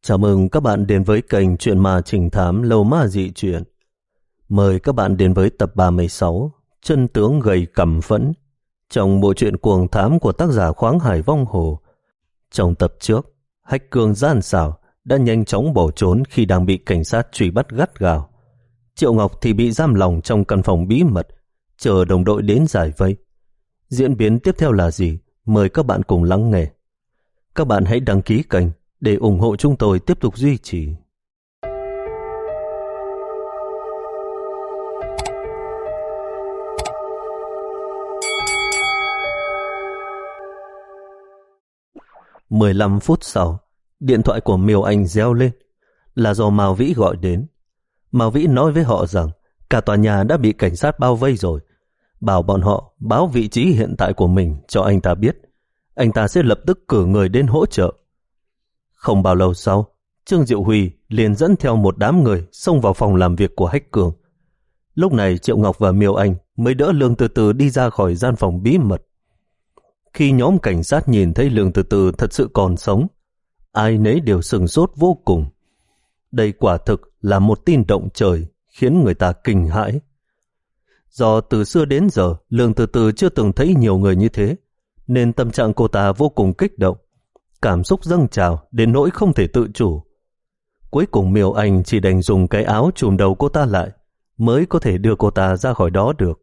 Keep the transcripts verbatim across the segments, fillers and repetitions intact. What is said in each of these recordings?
Chào mừng các bạn đến với kênh Chuyện Ma Trình Thám Lâu Ma Dị Chuyện. Mời các bạn đến với tập ba mươi sáu, Chân tướng gây căm phẫn, trong bộ truyện cuồng thám của tác giả Khoáng Hải Vong Hồ. Trong tập trước, Hách Cương gian xảo đã nhanh chóng bỏ trốn khi đang bị cảnh sát truy bắt gắt gao. Triệu Ngọc thì bị giam lỏng trong căn phòng bí mật, chờ đồng đội đến giải vây. Diễn biến tiếp theo là gì? Mời các bạn cùng lắng nghe. Các bạn hãy đăng ký kênh để ủng hộ chúng tôi tiếp tục duy trì. mười lăm phút sau, điện thoại của Miêu Anh reo lên. Là do Mao Vĩ gọi đến. Mao Vĩ nói với họ rằng cả tòa nhà đã bị cảnh sát bao vây rồi, bảo bọn họ báo vị trí hiện tại của mình cho anh ta biết. Anh ta sẽ lập tức cử người đến hỗ trợ. Không bao lâu sau, Trương Diệu Huy liền dẫn theo một đám người xông vào phòng làm việc của Hách Cường. Lúc này Triệu Ngọc và Miêu Anh mới đỡ Lương Từ Từ đi ra khỏi gian phòng bí mật. Khi nhóm cảnh sát nhìn thấy Lương Từ Từ thật sự còn sống, ai nấy đều sửng sốt vô cùng. Đây quả thực là một tin động trời, khiến người ta kinh hãi. Do từ xưa đến giờ Lương Từ Từ chưa từng thấy nhiều người như thế, nên tâm trạng cô ta vô cùng kích động, cảm xúc dâng trào đến nỗi không thể tự chủ. Cuối cùng Miêu Anh chỉ đành dùng cái áo trùm đầu cô ta lại mới có thể đưa cô ta ra khỏi đó được.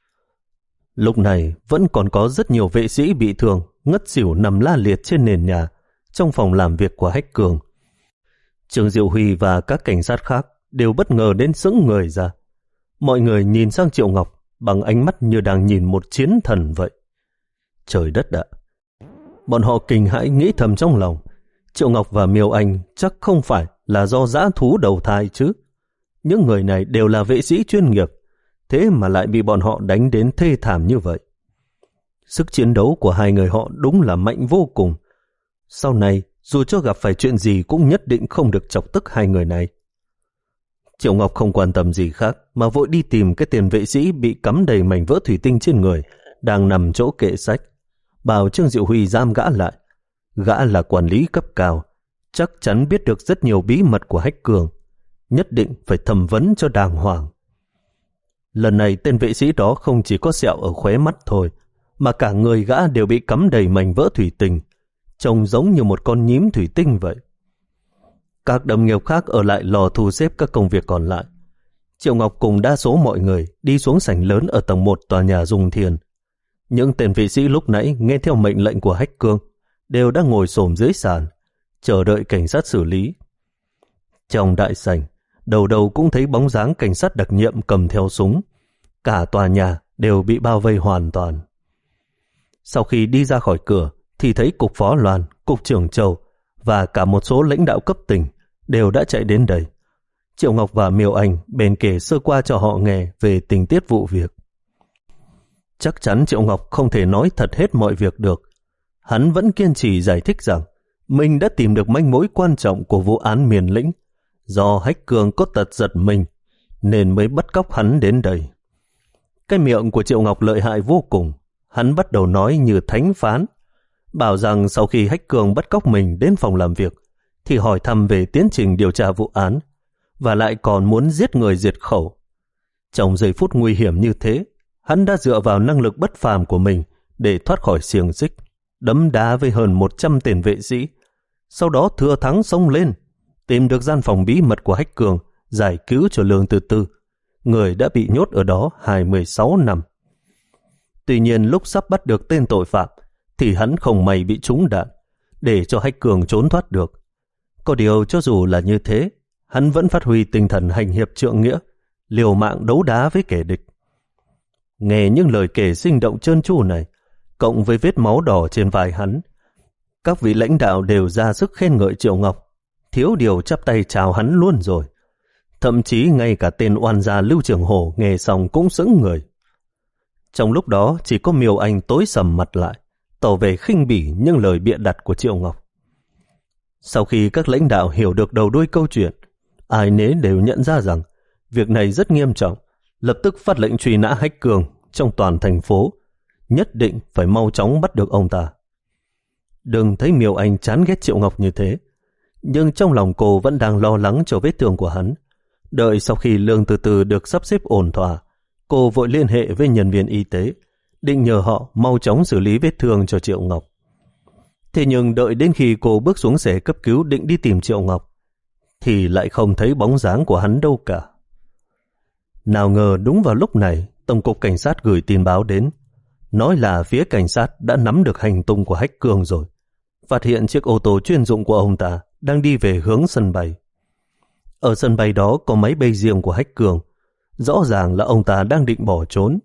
Lúc này vẫn còn có rất nhiều vệ sĩ bị thương ngất xỉu nằm la liệt trên nền nhà trong phòng làm việc của Hách Cường. Trương Diệu Huy và các cảnh sát khác đều bất ngờ đến sững người ra. Mọi người nhìn sang Triệu Ngọc bằng ánh mắt như đang nhìn một chiến thần vậy. Trời đất ạ! Bọn họ kinh hãi nghĩ thầm trong lòng, Triệu Ngọc và Miêu Anh chắc không phải là do dã thú đầu thai chứ. Những người này đều là vệ sĩ chuyên nghiệp, thế mà lại bị bọn họ đánh đến thê thảm như vậy. Sức chiến đấu của hai người họ đúng là mạnh vô cùng. Sau này, dù cho gặp phải chuyện gì cũng nhất định không được chọc tức hai người này. Triệu Ngọc không quan tâm gì khác mà vội đi tìm cái tiền vệ sĩ bị cắm đầy mảnh vỡ thủy tinh trên người, đang nằm chỗ kệ sách, bảo Trương Diệu Huy giam gã lại. Gã là quản lý cấp cao, chắc chắn biết được rất nhiều bí mật của Hách Cường, nhất định phải thẩm vấn cho đàng hoàng. Lần này tên vệ sĩ đó không chỉ có sẹo ở khóe mắt thôi, mà cả người gã đều bị cắm đầy mảnh vỡ thủy tinh, trông giống như một con nhím thủy tinh vậy. Các đồng nghiệp khác ở lại lò thu xếp các công việc còn lại. Triệu Ngọc cùng đa số mọi người đi xuống sảnh lớn ở tầng một tòa nhà Dung Thiên. Những tên vệ sĩ lúc nãy nghe theo mệnh lệnh của Hách Cương đều đang ngồi xổm dưới sàn, chờ đợi cảnh sát xử lý. Trong đại sảnh, đầu đầu cũng thấy bóng dáng cảnh sát đặc nhiệm cầm theo súng. Cả tòa nhà đều bị bao vây hoàn toàn. Sau khi đi ra khỏi cửa thì thấy cục phó Loan, cục trưởng Châu và cả một số lãnh đạo cấp tỉnh đều đã chạy đến đây. Triệu Ngọc và Miêu Anh bèn kể sơ qua cho họ nghe về tình tiết vụ việc. Chắc chắn Triệu Ngọc không thể nói thật hết mọi việc được. Hắn vẫn kiên trì giải thích rằng mình đã tìm được manh mối quan trọng của vụ án Miền Lĩnh. Do Hách Cường có tật giật mình nên mới bắt cóc hắn đến đây. Cái miệng của Triệu Ngọc lợi hại vô cùng. Hắn bắt đầu nói như thánh phán, bảo rằng sau khi Hách Cường bắt cóc mình đến phòng làm việc thì hỏi thăm về tiến trình điều tra vụ án, và lại còn muốn giết người diệt khẩu. Trong giây phút nguy hiểm như thế, hắn đã dựa vào năng lực bất phàm của mình để thoát khỏi xiềng xích, đấm đá với hơn một trăm tên vệ sĩ, sau đó thừa thắng xông lên, tìm được gian phòng bí mật của Hách Cường, giải cứu cho Lương Từ Từ, người đã bị nhốt ở đó hai mươi sáu năm. Tuy nhiên lúc sắp bắt được tên tội phạm thì hắn không may bị trúng đạn, để cho Hách Cường trốn thoát được. Có điều cho dù là như thế, hắn vẫn phát huy tinh thần hành hiệp trượng nghĩa, liều mạng đấu đá với kẻ địch. Nghe những lời kể sinh động trơn tru này, cộng với vết máu đỏ trên vai hắn, các vị lãnh đạo đều ra sức khen ngợi Triệu Ngọc, thiếu điều chắp tay chào hắn luôn rồi. Thậm chí ngay cả tên oan gia Lưu Trường Hổ nghe xong cũng sững người. Trong lúc đó chỉ có Miêu Anh tối sầm mặt lại, tỏ vẻ khinh bỉ những lời bịa đặt của Triệu Ngọc. Sau khi các lãnh đạo hiểu được đầu đuôi câu chuyện, ai nấy đều nhận ra rằng việc này rất nghiêm trọng, lập tức phát lệnh truy nã Hách Cường trong toàn thành phố, nhất định phải mau chóng bắt được ông ta. Đừng thấy Miêu Anh chán ghét Triệu Ngọc như thế. Nhưng trong lòng cô vẫn đang lo lắng cho vết thương của hắn. Đợi sau khi Lương từ từ được sắp xếp ổn thỏa, cô vội liên hệ với nhân viên y tế, định nhờ họ mau chóng xử lý vết thương cho Triệu Ngọc. Thế nhưng đợi đến khi cô bước xuống xe cấp cứu định đi tìm Triệu Ngọc, thì lại không thấy bóng dáng của hắn đâu cả. Nào ngờ đúng vào lúc này, Tổng cục Cảnh sát gửi tin báo đến, nói là phía cảnh sát đã nắm được hành tung của Hách Cường rồi, phát hiện chiếc ô tô chuyên dụng của ông ta đang đi về hướng sân bay. Ở sân bay đó có máy bay riêng của Hách Cường, rõ ràng là ông ta đang định bỏ trốn.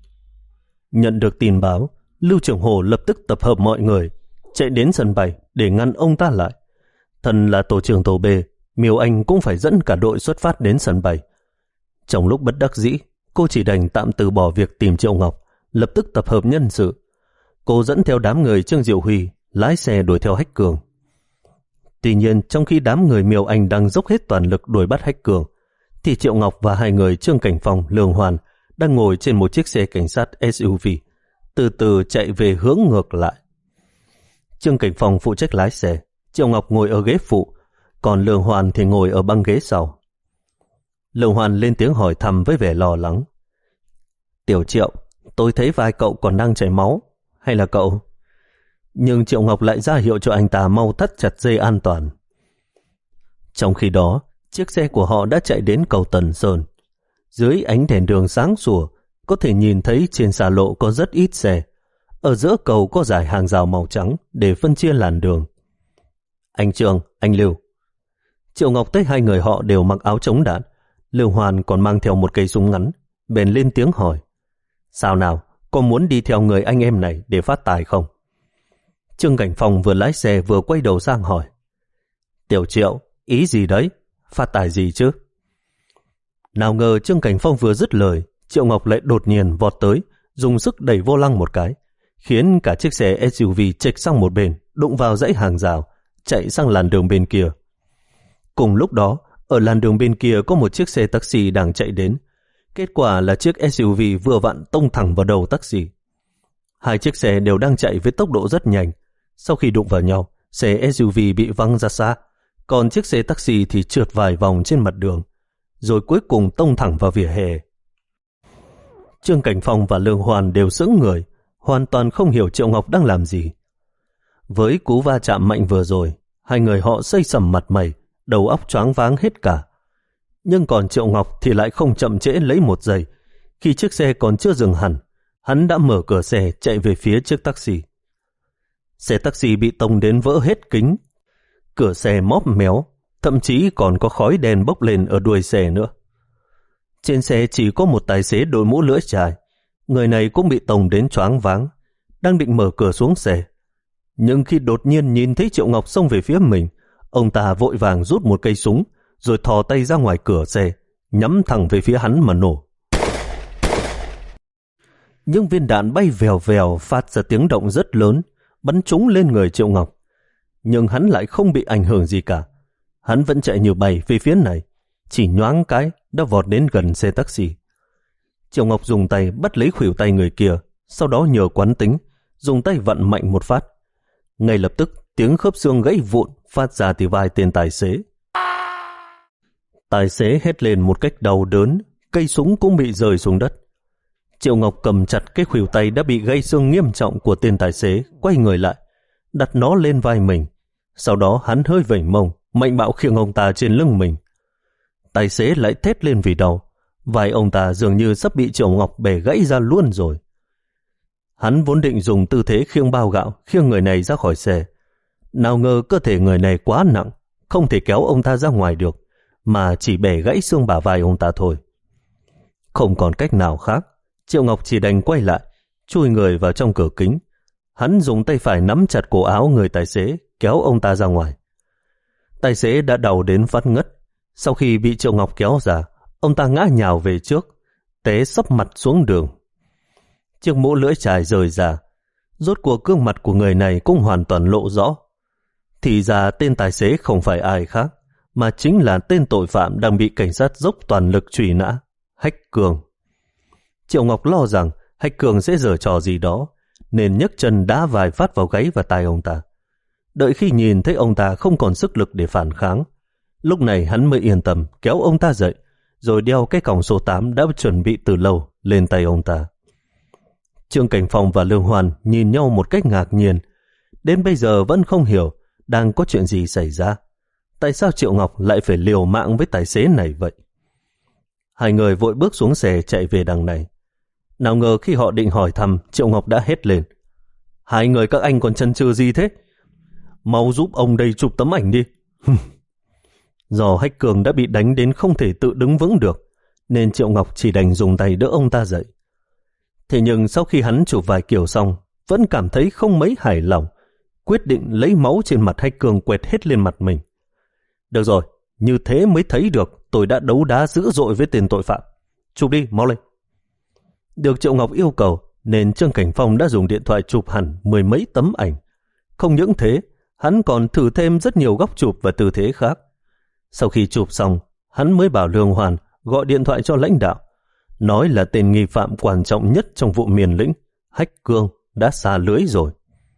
Nhận được tin báo, Lưu Trưởng Hồ lập tức tập hợp mọi người, chạy đến sân bay để ngăn ông ta lại. Thân là tổ trưởng tổ B, Miêu Anh cũng phải dẫn cả đội xuất phát đến sân bay. Trong lúc bất đắc dĩ, cô chỉ đành tạm từ bỏ việc tìm Triệu Ngọc, lập tức tập hợp nhân sự. Cô dẫn theo đám người Trương Diệu Huy, lái xe đuổi theo Hách Cường. Tuy nhiên, trong khi đám người Miêu Anh đang dốc hết toàn lực đuổi bắt Hách Cường, thì Triệu Ngọc và hai người Trương Cảnh Phong, Lương Hoàn đang ngồi trên một chiếc xe cảnh sát ét u vê, từ từ chạy về hướng ngược lại. Trương Cảnh Phong phụ trách lái xe, Triệu Ngọc ngồi ở ghế phụ, còn Lương Hoàn thì ngồi ở băng ghế sau. Lương Hoàn lên tiếng hỏi thăm với vẻ lo lắng. Tiểu Triệu, tôi thấy vai cậu còn đang chảy máu, hay là cậu? Nhưng Triệu Ngọc lại ra hiệu cho anh ta mau thắt chặt dây an toàn. Trong khi đó, chiếc xe của họ đã chạy đến cầu Tần Sơn. Dưới ánh đèn đường sáng sủa, có thể nhìn thấy trên xa lộ có rất ít xe. Ở giữa cầu có dải hàng rào màu trắng để phân chia làn đường. Anh Trương, anh Lưu. Triệu Ngọc thấy hai người họ đều mặc áo chống đạn. Lưu Hoàn còn mang theo một cây súng ngắn, bèn lên tiếng hỏi. Sao nào, có muốn đi theo người anh em này để phát tài không? Trương Cảnh Phong vừa lái xe vừa quay đầu sang hỏi. Tiểu Triệu, ý gì đấy? Phát tài gì chứ? Nào ngờ Trương Cảnh Phong vừa dứt lời, Triệu Ngọc lại đột nhiên vọt tới, dùng sức đẩy vô lăng một cái, khiến cả chiếc xe ét u vê chệch sang một bên, đụng vào dãy hàng rào, chạy sang làn đường bên kia. Cùng lúc đó, ở làn đường bên kia có một chiếc xe taxi đang chạy đến. Kết quả là chiếc ét u vê vừa vặn tông thẳng vào đầu taxi. Hai chiếc xe đều đang chạy với tốc độ rất nhanh. Sau khi đụng vào nhau, xe ét u vê bị văng ra xa, còn chiếc xe taxi thì trượt vài vòng trên mặt đường, rồi cuối cùng tông thẳng vào vỉa hè. Trương Cảnh Phong và Lương Hoàn đều sững người, hoàn toàn không hiểu Triệu Ngọc đang làm gì. Với cú va chạm mạnh vừa rồi, hai người họ xây sầm mặt mày, đầu óc choáng váng hết cả. Nhưng còn Triệu Ngọc thì lại không chậm trễ lấy một giây. Khi chiếc xe còn chưa dừng hẳn, hắn đã mở cửa xe chạy về phía chiếc taxi. Xe taxi bị tông đến vỡ hết kính, cửa xe móp méo, thậm chí còn có khói đen bốc lên ở đuôi xe nữa. Trên xe chỉ có một tài xế đội mũ lưỡi chai. Người này cũng bị tông đến choáng váng, đang định mở cửa xuống xe. Nhưng khi đột nhiên nhìn thấy Triệu Ngọc xông về phía mình, ông ta vội vàng rút một cây súng, rồi thò tay ra ngoài cửa xe, nhắm thẳng về phía hắn mà nổ. Những viên đạn bay vèo vèo phát ra tiếng động rất lớn, bắn trúng lên người Triệu Ngọc. Nhưng hắn lại không bị ảnh hưởng gì cả. Hắn vẫn chạy như bay về phía này, chỉ nhoáng cái đã vọt đến gần xe taxi. Triệu Ngọc dùng tay bắt lấy khuỷu tay người kia, sau đó nhờ quán tính, dùng tay vặn mạnh một phát. Ngay lập tức tiếng khớp xương gãy vụn phát ra từ vai tên tài xế. Tài xế hét lên một cách đau đớn, cây súng cũng bị rơi xuống đất. Triệu Ngọc cầm chặt cái khuỷu tay đã bị gãy xương nghiêm trọng của tên tài xế, quay người lại, đặt nó lên vai mình. Sau đó hắn hơi vẩy mông, mạnh bạo khiêng ông ta trên lưng mình. Tài xế lại thét lên vì đau, vai ông ta dường như sắp bị Triệu Ngọc bẻ gãy ra luôn rồi. Hắn vốn định dùng tư thế khiêng bao gạo khiêng người này ra khỏi xe. Nào ngờ cơ thể người này quá nặng, không thể kéo ông ta ra ngoài được, mà chỉ bẻ gãy xương bả vai ông ta thôi. Không còn cách nào khác, Triệu Ngọc chỉ đành quay lại, chui người vào trong cửa kính. Hắn dùng tay phải nắm chặt cổ áo người tài xế, kéo ông ta ra ngoài. Tài xế đã đau đến phát ngất. Sau khi bị Triệu Ngọc kéo ra, ông ta ngã nhào về trước, té sấp mặt xuống đường. Chiếc mũ lưỡi chai rời ra, rốt cuộc gương mặt của người này cũng hoàn toàn lộ rõ. Thì ra tên tài xế không phải ai khác, mà chính là tên tội phạm đang bị cảnh sát dốc toàn lực truy nã, Hách Cường. Triệu Ngọc lo rằng Hách Cường sẽ giở trò gì đó, nên nhấc chân đá vài phát vào gáy và tai ông ta. Đợi khi nhìn thấy ông ta không còn sức lực để phản kháng, lúc này hắn mới yên tâm kéo ông ta dậy, rồi đeo cái còng số tám đã chuẩn bị từ lâu lên tay ông ta. Trương Cảnh Phong và Lương Hoan nhìn nhau một cách ngạc nhiên, đến bây giờ vẫn không hiểu đang có chuyện gì xảy ra. Tại sao Triệu Ngọc lại phải liều mạng với tài xế này vậy? Hai người vội bước xuống xe chạy về đằng này. Nào ngờ khi họ định hỏi thăm, Triệu Ngọc đã hét lên: Hai người các anh còn chần chừ gì thế? Mau giúp ông đây chụp tấm ảnh đi. Do Hách Cường đã bị đánh đến không thể tự đứng vững được, nên Triệu Ngọc chỉ đành dùng tay đỡ ông ta dậy. Thế nhưng sau khi hắn chụp vài kiểu xong, vẫn cảm thấy không mấy hài lòng, quyết định lấy máu trên mặt Hách Cường quẹt hết lên mặt mình. Được rồi, như thế mới thấy được tôi đã đấu đá dữ dội với tên tội phạm. Chụp đi, mau lên. Được Triệu Ngọc yêu cầu, nên Trương Cảnh Phong đã dùng điện thoại chụp hẳn mười mấy tấm ảnh. Không những thế, hắn còn thử thêm rất nhiều góc chụp và tư thế khác. Sau khi chụp xong, hắn mới bảo Lương Hoàn gọi điện thoại cho lãnh đạo, nói là tên nghi phạm quan trọng nhất trong vụ Miền Lĩnh, Hách Cương, đã xa lưới rồi.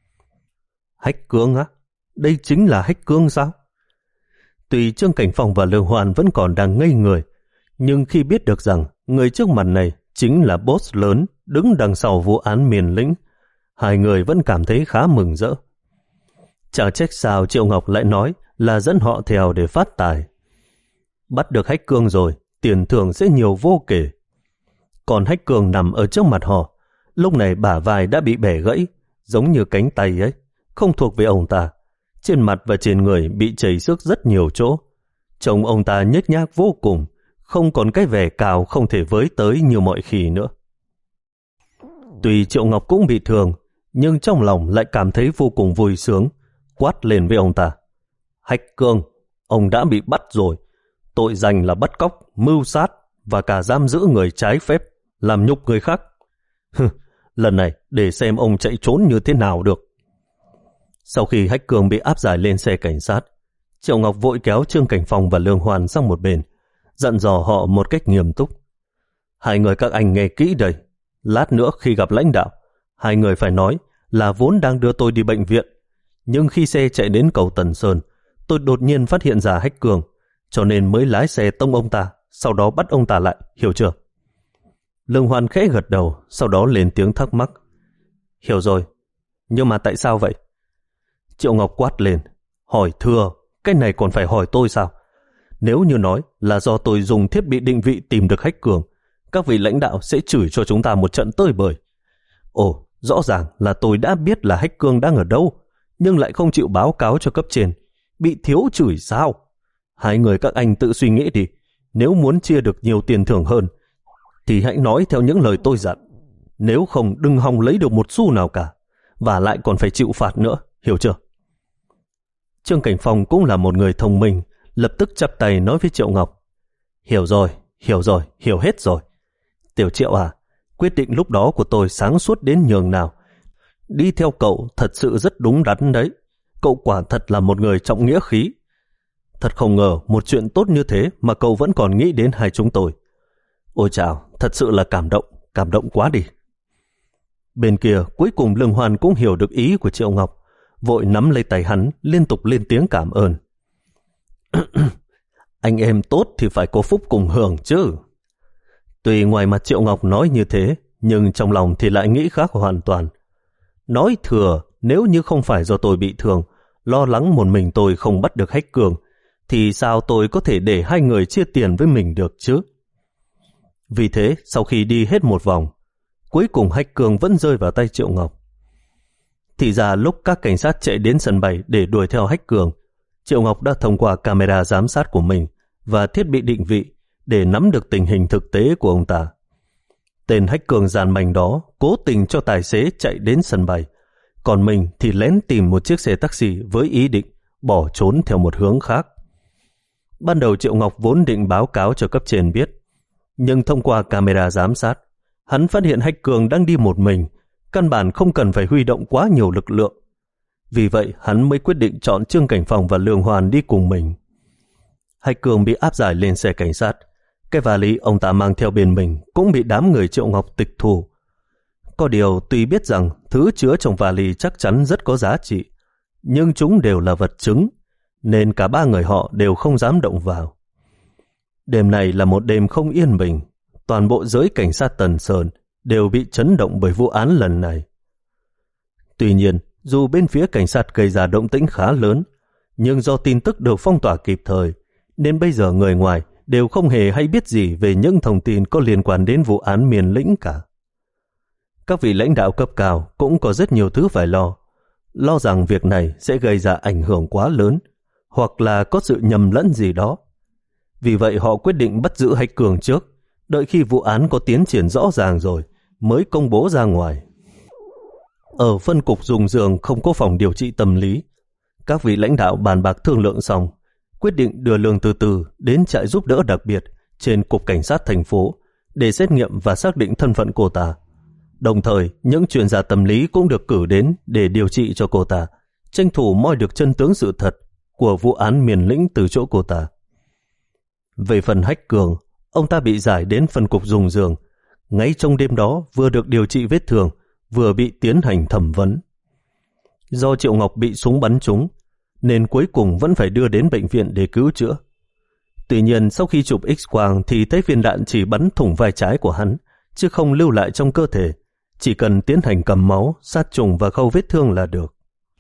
Hách Cương á? Đây chính là Hách Cương sao? Tuy Trương Cảnh Phong và Lương Hoàn vẫn còn đang ngây người, nhưng khi biết được rằng người trước mặt này chính là boss lớn đứng đằng sau vụ án Miền Lĩnh, hai người vẫn cảm thấy khá mừng rỡ. Chẳng trách sao Triệu Ngọc lại nói là dẫn họ theo để phát tài. Bắt được Hách Cương rồi, tiền thưởng sẽ nhiều vô kể. Còn Hách Cương nằm ở trước mặt họ, lúc này bả vai đã bị bẻ gãy, giống như cánh tay ấy, không thuộc về ông ta. Trên mặt và trên người bị chảy xước rất nhiều chỗ. Trông ông ta nhếch nhác vô cùng, không còn cái vẻ cào không thể với tới như mọi khi nữa. Tuy Triệu Ngọc cũng bị thương, nhưng trong lòng lại cảm thấy vô cùng vui sướng, quát lên với ông ta: Hách Cương, ông đã bị bắt rồi. Tội danh là bắt cóc, mưu sát và cả giam giữ người trái phép, làm nhục người khác. Lần này để xem ông chạy trốn như thế nào được. Sau khi Hách Cương bị áp giải lên xe cảnh sát, Triệu Ngọc vội kéo Trương Cảnh Phong và Lương Hoàn sang một bên, dặn dò họ một cách nghiêm túc: Hai người các anh nghe kỹ đây. Lát nữa khi gặp lãnh đạo, hai người phải nói là vốn đang đưa tôi đi bệnh viện, nhưng khi xe chạy đến cầu Tần Sơn, tôi đột nhiên phát hiện ra Hách Cương, cho nên mới lái xe tông ông ta, sau đó bắt ông ta lại, hiểu chưa? Lương Hoan khẽ gật đầu, sau đó lên tiếng thắc mắc: Hiểu rồi, nhưng mà tại sao vậy? Triệu Ngọc quát lên: Hỏi thưa, cái này còn phải hỏi tôi sao? Nếu như nói là do tôi dùng thiết bị định vị tìm được Hách Cường, các vị lãnh đạo sẽ chửi cho chúng ta một trận tơi bời. Ồ, rõ ràng là tôi đã biết là Hách Cương đang ở đâu, nhưng lại không chịu báo cáo cho cấp trên. Bị thiếu chửi sao? Hai người các anh tự suy nghĩ đi. Nếu muốn chia được nhiều tiền thưởng hơn, thì hãy nói theo những lời tôi dặn. Nếu không đừng hòng lấy được một xu nào cả, và lại còn phải chịu phạt nữa, hiểu chưa? Trương Cảnh Phong cũng là một người thông minh, lập tức chắp tay nói với Triệu Ngọc: Hiểu rồi, hiểu rồi, hiểu hết rồi. Tiểu Triệu à, quyết định lúc đó của tôi sáng suốt đến nhường nào. Đi theo cậu thật sự rất đúng đắn đấy. Cậu quả thật là một người trọng nghĩa khí. Thật không ngờ một chuyện tốt như thế mà cậu vẫn còn nghĩ đến hai chúng tôi. Ôi chào, thật sự là cảm động, cảm động quá đi. Bên kia cuối cùng Lương Hoan cũng hiểu được ý của Triệu Ngọc, vội nắm lấy tay hắn, liên tục lên tiếng cảm ơn. Anh em tốt thì phải có phúc cùng hưởng chứ. Tuy ngoài mặt Triệu Ngọc nói như thế, nhưng trong lòng thì lại nghĩ khác hoàn toàn. Nói thừa, nếu như không phải do tôi bị thương, lo lắng một mình tôi không bắt được Hách Cường, thì sao tôi có thể để hai người chia tiền với mình được chứ? Vì thế, sau khi đi hết một vòng, cuối cùng Hách Cường vẫn rơi vào tay Triệu Ngọc. Thì ra lúc các cảnh sát chạy đến sân bay để đuổi theo Hách Cường, Triệu Ngọc đã thông qua camera giám sát của mình và thiết bị định vị để nắm được tình hình thực tế của ông ta. Tên Hách Cường giàn manh đó cố tình cho tài xế chạy đến sân bay, còn mình thì lén tìm một chiếc xe taxi với ý định bỏ trốn theo một hướng khác. Ban đầu Triệu Ngọc vốn định báo cáo cho cấp trên biết, nhưng thông qua camera giám sát, hắn phát hiện Hách Cường đang đi một mình, căn bản không cần phải huy động quá nhiều lực lượng. Vì vậy hắn mới quyết định chọn Trương Cảnh Phong và Lương Hoàn đi cùng mình. Hách Cường bị áp giải lên xe cảnh sát, cái vali ông ta mang theo bên mình cũng bị đám người Triệu Ngọc tịch thu. Có điều tuy biết rằng thứ chứa trong vali chắc chắn rất có giá trị, nhưng chúng đều là vật chứng, nên cả ba người họ đều không dám động vào. Đêm này là một đêm không yên bình, toàn bộ giới cảnh sát Tần Sơn đều bị chấn động bởi vụ án lần này. Tuy nhiên, dù bên phía cảnh sát gây ra động tĩnh khá lớn, nhưng do tin tức được phong tỏa kịp thời, nên bây giờ người ngoài đều không hề hay biết gì về những thông tin có liên quan đến vụ án Miền Lĩnh cả. Các vị lãnh đạo cấp cao cũng có rất nhiều thứ phải lo, lo rằng việc này sẽ gây ra ảnh hưởng quá lớn, hoặc là có sự nhầm lẫn gì đó. Vì vậy họ quyết định bắt giữ Hách Cường trước, đợi khi vụ án có tiến triển rõ ràng rồi mới công bố ra ngoài. Ở phân cục dùng giường không có phòng điều trị tâm lý, các vị lãnh đạo bàn bạc thương lượng xong, quyết định đưa Lương Từ Từ đến trại giúp đỡ đặc biệt trên cục cảnh sát thành phố để xét nghiệm và xác định thân phận cô ta. Đồng thời, những chuyên gia tâm lý cũng được cử đến để điều trị cho cô ta, tranh thủ moi được chân tướng sự thật của vụ án Miền Lĩnh từ chỗ cô ta. Về phần Hách Cường, ông ta bị giải đến phân cục dùng giường, ngay trong đêm đó vừa được điều trị vết thương, vừa bị tiến hành thẩm vấn. Do Triệu Ngọc bị súng bắn trúng, nên cuối cùng vẫn phải đưa đến bệnh viện để cứu chữa. Tuy nhiên, sau khi chụp X-quang thì thấy viên đạn chỉ bắn thủng vai trái của hắn, chứ không lưu lại trong cơ thể, chỉ cần tiến hành cầm máu, sát trùng và khâu vết thương là được.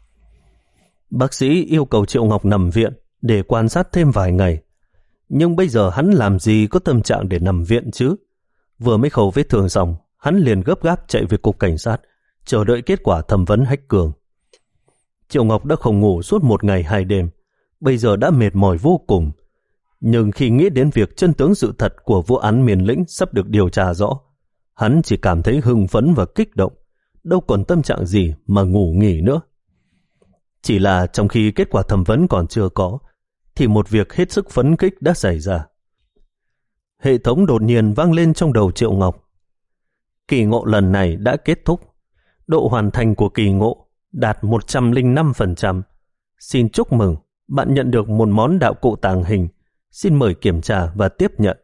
Bác sĩ yêu cầu Triệu Ngọc nằm viện để quan sát thêm vài ngày, nhưng bây giờ hắn làm gì có tâm trạng để nằm viện chứ? Vừa mới khâu vết thương xong, hắn liền gấp gáp chạy về cục cảnh sát, chờ đợi kết quả thẩm vấn Hách Cường. Triệu Ngọc đã không ngủ suốt một ngày hai đêm, bây giờ đã mệt mỏi vô cùng. Nhưng khi nghĩ đến việc chân tướng sự thật của vụ án Miền Lĩnh sắp được điều tra rõ, hắn chỉ cảm thấy hưng phấn và kích động, đâu còn tâm trạng gì mà ngủ nghỉ nữa. Chỉ là trong khi kết quả thẩm vấn còn chưa có, thì một việc hết sức phấn khích đã xảy ra. Hệ thống đột nhiên vang lên trong đầu Triệu Ngọc. Kỳ ngộ lần này đã kết thúc. Độ hoàn thành của kỳ ngộ đạt một trăm lẻ năm phần trăm. Xin chúc mừng, bạn nhận được một món đạo cụ tàng hình. Xin mời kiểm tra và tiếp nhận.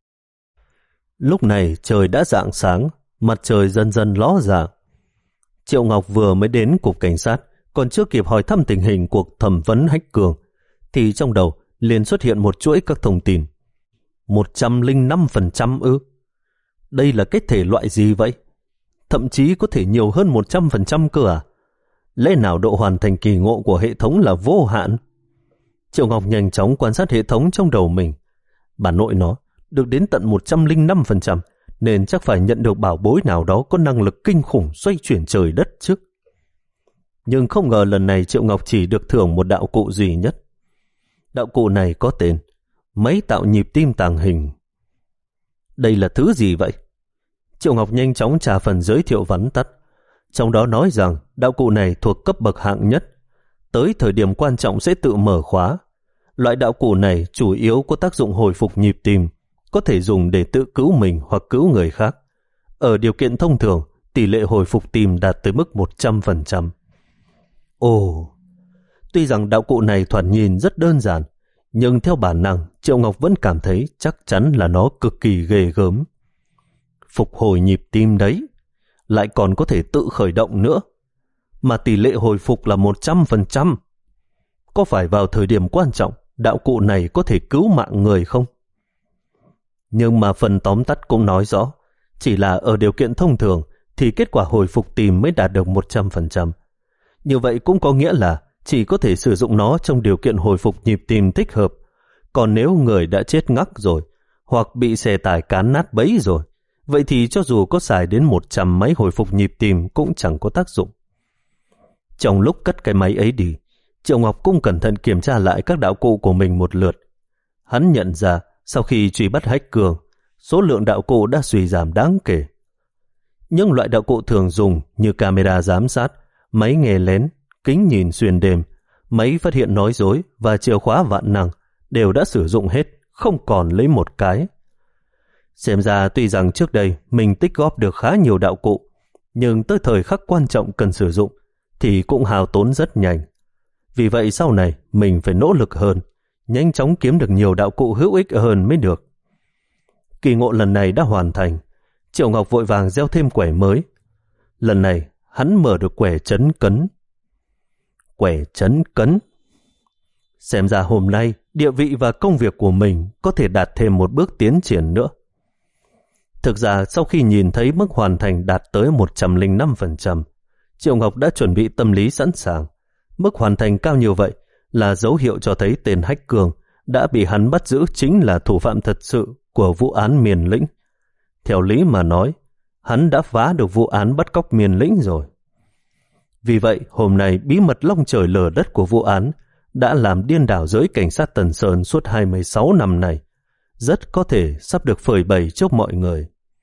Lúc này trời đã rạng sáng, mặt trời dần dần ló dạng. Triệu Ngọc vừa mới đến cục cảnh sát, còn chưa kịp hỏi thăm tình hình cuộc thẩm vấn Hách Cường, thì trong đầu liền xuất hiện một chuỗi các thông tin. một trăm lẻ năm phần trăm ư? Đây là cái thể loại gì vậy? Thậm chí có thể nhiều hơn một trăm phần trăm cơ à? Lẽ nào độ hoàn thành kỳ ngộ của hệ thống là vô hạn? Triệu Ngọc nhanh chóng quan sát hệ thống trong đầu mình. Bà nội nó được đến tận một trăm lẻ năm phần trăm, nên chắc phải nhận được bảo bối nào đó có năng lực kinh khủng xoay chuyển trời đất chứ. Nhưng không ngờ lần này Triệu Ngọc chỉ được thưởng một đạo cụ duy nhất. Đạo cụ này có tên máy tạo nhịp tim tàng hình. Đây là thứ gì vậy? Triệu Ngọc nhanh chóng trả phần giới thiệu vắn tắt. Trong đó nói rằng đạo cụ này thuộc cấp bậc hạng nhất, tới thời điểm quan trọng sẽ tự mở khóa. Loại đạo cụ này chủ yếu có tác dụng hồi phục nhịp tim, có thể dùng để tự cứu mình hoặc cứu người khác. Ở điều kiện thông thường, tỷ lệ hồi phục tim đạt tới mức một trăm phần trăm. Ồ, tuy rằng đạo cụ này thoạt nhìn rất đơn giản, nhưng theo bản năng, Triệu Ngọc vẫn cảm thấy chắc chắn là nó cực kỳ ghê gớm. Phục hồi nhịp tim đấy, lại còn có thể tự khởi động nữa, mà tỷ lệ hồi phục là một trăm phần trăm. Có phải vào thời điểm quan trọng, đạo cụ này có thể cứu mạng người không? Nhưng mà phần tóm tắt cũng nói rõ, chỉ là ở điều kiện thông thường thì kết quả hồi phục tim mới đạt được một trăm phần trăm. Như vậy cũng có nghĩa là chỉ có thể sử dụng nó trong điều kiện hồi phục nhịp tim thích hợp. Còn nếu người đã chết ngắc rồi, hoặc bị xe tải cán nát bấy rồi, vậy thì cho dù có xài đến một trăm máy hồi phục nhịp tim cũng chẳng có tác dụng. Trong lúc cất cái máy ấy đi, Triệu Ngọc cũng cẩn thận kiểm tra lại các đạo cụ của mình một lượt. Hắn nhận ra sau khi truy bắt Hách Cường, số lượng đạo cụ đã suy giảm đáng kể. Những loại đạo cụ thường dùng như camera giám sát, máy nghe lén, kính nhìn xuyên đêm, máy phát hiện nói dối và chìa khóa vạn năng đều đã sử dụng hết, không còn lấy một cái. Xem ra tuy rằng trước đây mình tích góp được khá nhiều đạo cụ, nhưng tới thời khắc quan trọng cần sử dụng thì cũng hao tốn rất nhanh. Vì vậy sau này mình phải nỗ lực hơn, nhanh chóng kiếm được nhiều đạo cụ hữu ích hơn mới được. Kỳ ngộ lần này đã hoàn thành, Triệu Ngọc vội vàng gieo thêm quẻ mới. Lần này hắn mở được quẻ trấn cấn. quẻ trấn cấn. Xem ra hôm nay địa vị và công việc của mình có thể đạt thêm một bước tiến triển nữa. Thực ra sau khi nhìn thấy mức hoàn thành đạt tới một trăm lẻ năm phần trăm, Triệu Ngọc đã chuẩn bị tâm lý sẵn sàng. Mức hoàn thành cao như vậy là dấu hiệu cho thấy tên Hách Cường đã bị hắn bắt giữ chính là thủ phạm thật sự của vụ án Miền Lĩnh. Theo lý mà nói, hắn đã phá được vụ án bắt cóc Miền Lĩnh rồi. Vì vậy, hôm nay bí mật long trời lở đất của vụ án đã làm điên đảo giới cảnh sát Tần Sơn suốt hai mươi sáu năm này, rất có thể sắp được phơi bày trước mọi người.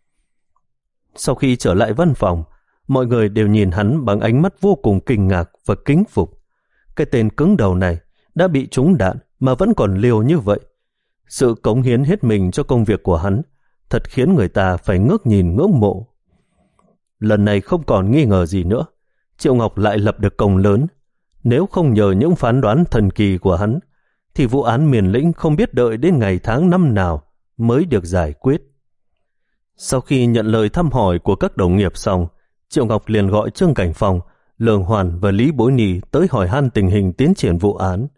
Sau khi trở lại văn phòng, mọi người đều nhìn hắn bằng ánh mắt vô cùng kinh ngạc và kính phục. Cái tên cứng đầu này đã bị trúng đạn mà vẫn còn liều như vậy. Sự cống hiến hết mình cho công việc của hắn thật khiến người ta phải ngước nhìn ngưỡng mộ. Lần này không còn nghi ngờ gì nữa, Triệu Ngọc lại lập được công lớn. Nếu không nhờ những phán đoán thần kỳ của hắn, thì vụ án Miền Lĩnh không biết đợi đến ngày tháng năm nào mới được giải quyết. Sau khi nhận lời thăm hỏi của các đồng nghiệp xong, Triệu Ngọc liền gọi Trương Cảnh Phong, Lương Hoàn và Lý Bối Nì tới hỏi han tình hình tiến triển vụ án.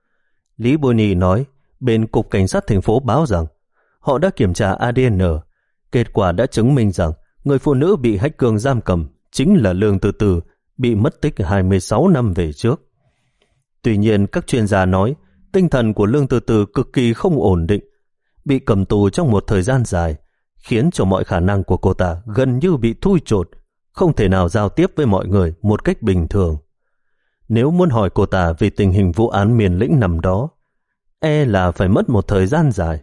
Lý Bối Nì nói, bên Cục Cảnh sát thành phố báo rằng họ đã kiểm tra a đê en, kết quả đã chứng minh rằng người phụ nữ bị Hách Cường giam cầm chính là Lương Từ Từ, bị mất tích hai mươi sáu năm về trước. Tuy nhiên, các chuyên gia nói tinh thần của Lương Từ Từ cực kỳ không ổn định, bị cầm tù trong một thời gian dài, khiến cho mọi khả năng của cô ta gần như bị thui chột, không thể nào giao tiếp với mọi người một cách bình thường. Nếu muốn hỏi cô ta về tình hình vụ án Miền Lĩnh năm đó, e là phải mất một thời gian dài.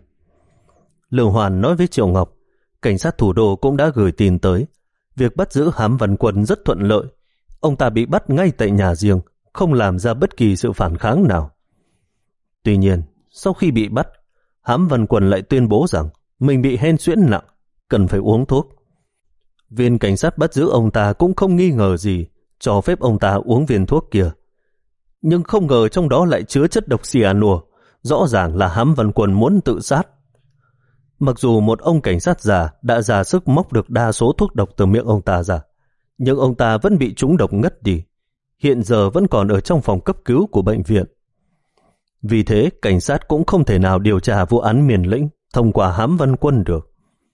Lương Hoàn nói với Triệu Ngọc, cảnh sát thủ đô cũng đã gửi tin tới. Việc bắt giữ Hám Văn Quân rất thuận lợi. Ông ta bị bắt ngay tại nhà riêng, không làm ra bất kỳ sự phản kháng nào. Tuy nhiên, sau khi bị bắt, Hám Văn Quân lại tuyên bố rằng mình bị hen suyễn nặng, cần phải uống thuốc. Viên cảnh sát bắt giữ ông ta cũng không nghi ngờ gì, cho phép ông ta uống viên thuốc kia. Nhưng không ngờ trong đó lại chứa chất độc cyanua, rõ ràng là Hám Văn Quân muốn tự sát. Mặc dù một ông cảnh sát già đã ra sức móc được đa số thuốc độc từ miệng ông ta ra, nhưng ông ta vẫn bị trúng độc ngất đi, hiện giờ vẫn còn ở trong phòng cấp cứu của bệnh viện. Vì thế, cảnh sát cũng không thể nào điều tra vụ án Miền Lĩnh thông qua Hám Văn Quân được.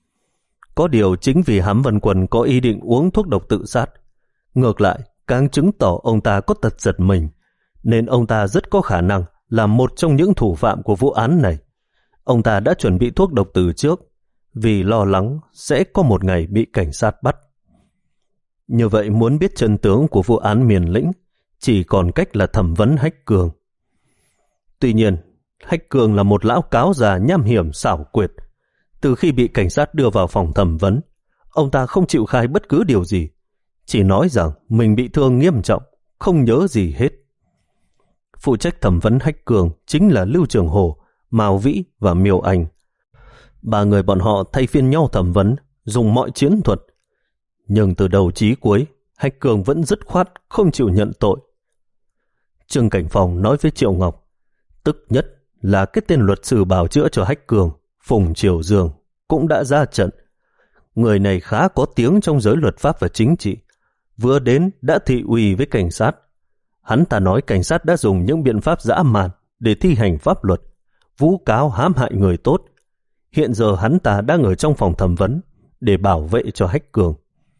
Có điều chính vì Hám Văn Quân có ý định uống thuốc độc tự sát, ngược lại càng chứng tỏ ông ta có tật giật mình, nên ông ta rất có khả năng là một trong những thủ phạm của vụ án này. Ông ta đã chuẩn bị thuốc độc từ trước, vì lo lắng sẽ có một ngày bị cảnh sát bắt. Như vậy muốn biết chân tướng của vụ án Miền Lĩnh, chỉ còn cách là thẩm vấn Hách Cường. Tuy nhiên, Hách Cường là một lão cáo già nham hiểm xảo quyệt. Từ khi bị cảnh sát đưa vào phòng thẩm vấn, ông ta không chịu khai bất cứ điều gì, chỉ nói rằng mình bị thương nghiêm trọng, không nhớ gì hết. Phụ trách thẩm vấn Hách Cường chính là Lưu Trường Hồ, Mao Vĩ và Miêu Anh. Ba người bọn họ thay phiên nhau thẩm vấn, dùng mọi chiến thuật. Nhưng từ đầu chí cuối, Hách Cường vẫn dứt khoát không chịu nhận tội. Trương Cảnh Phong nói với Triệu Ngọc, tức nhất là cái tên luật sư bào chữa cho Hách Cường, Phùng Triều Dương, cũng đã ra trận. Người này khá có tiếng trong giới luật pháp và chính trị, vừa đến đã thị uy với cảnh sát. Hắn ta nói cảnh sát đã dùng những biện pháp dã man để thi hành pháp luật, vu cáo hãm hại người tốt. Hiện giờ hắn ta đang ở trong phòng thẩm vấn để bảo vệ cho Hách Cường.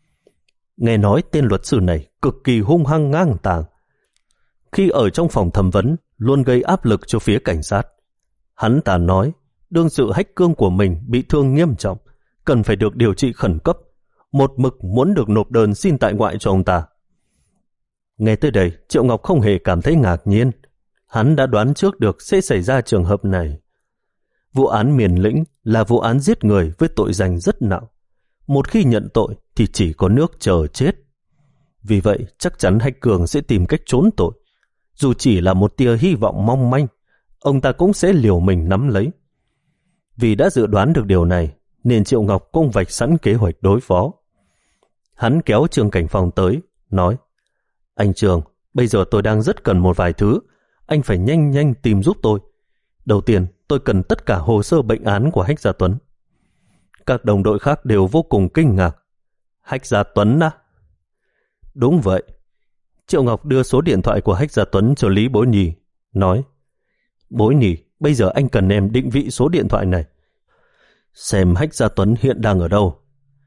Nghe nói tên luật sư này cực kỳ hung hăng ngang tàng. Khi ở trong phòng thẩm vấn luôn gây áp lực cho phía cảnh sát. Hắn ta nói đương sự Hách Cường của mình bị thương nghiêm trọng, cần phải được điều trị khẩn cấp, một mực muốn được nộp đơn xin tại ngoại cho ông ta. Nghe tới đây, Triệu Ngọc không hề cảm thấy ngạc nhiên. Hắn đã đoán trước được sẽ xảy ra trường hợp này. Vụ án Miền Lĩnh là vụ án giết người với tội danh rất nặng. Một khi nhận tội thì chỉ có nước chờ chết. Vì vậy, chắc chắn Hách Cường sẽ tìm cách trốn tội. Dù chỉ là một tia hy vọng mong manh, ông ta cũng sẽ liều mình nắm lấy. Vì đã dự đoán được điều này, nên Triệu Ngọc cũng vạch sẵn kế hoạch đối phó. Hắn kéo Trương Cảnh Phong tới, nói, anh Trương, bây giờ tôi đang rất cần một vài thứ, anh phải nhanh nhanh tìm giúp tôi. Đầu tiên, tôi cần tất cả hồ sơ bệnh án của Hách Gia Tuấn. Các đồng đội khác đều vô cùng kinh ngạc. Hách Gia Tuấn á? Đúng vậy. Triệu Ngọc đưa số điện thoại của Hách Gia Tuấn cho Lý Bối Nhi, nói: Bối Nhi, bây giờ anh cần em định vị số điện thoại này, xem Hách Gia Tuấn hiện đang ở đâu.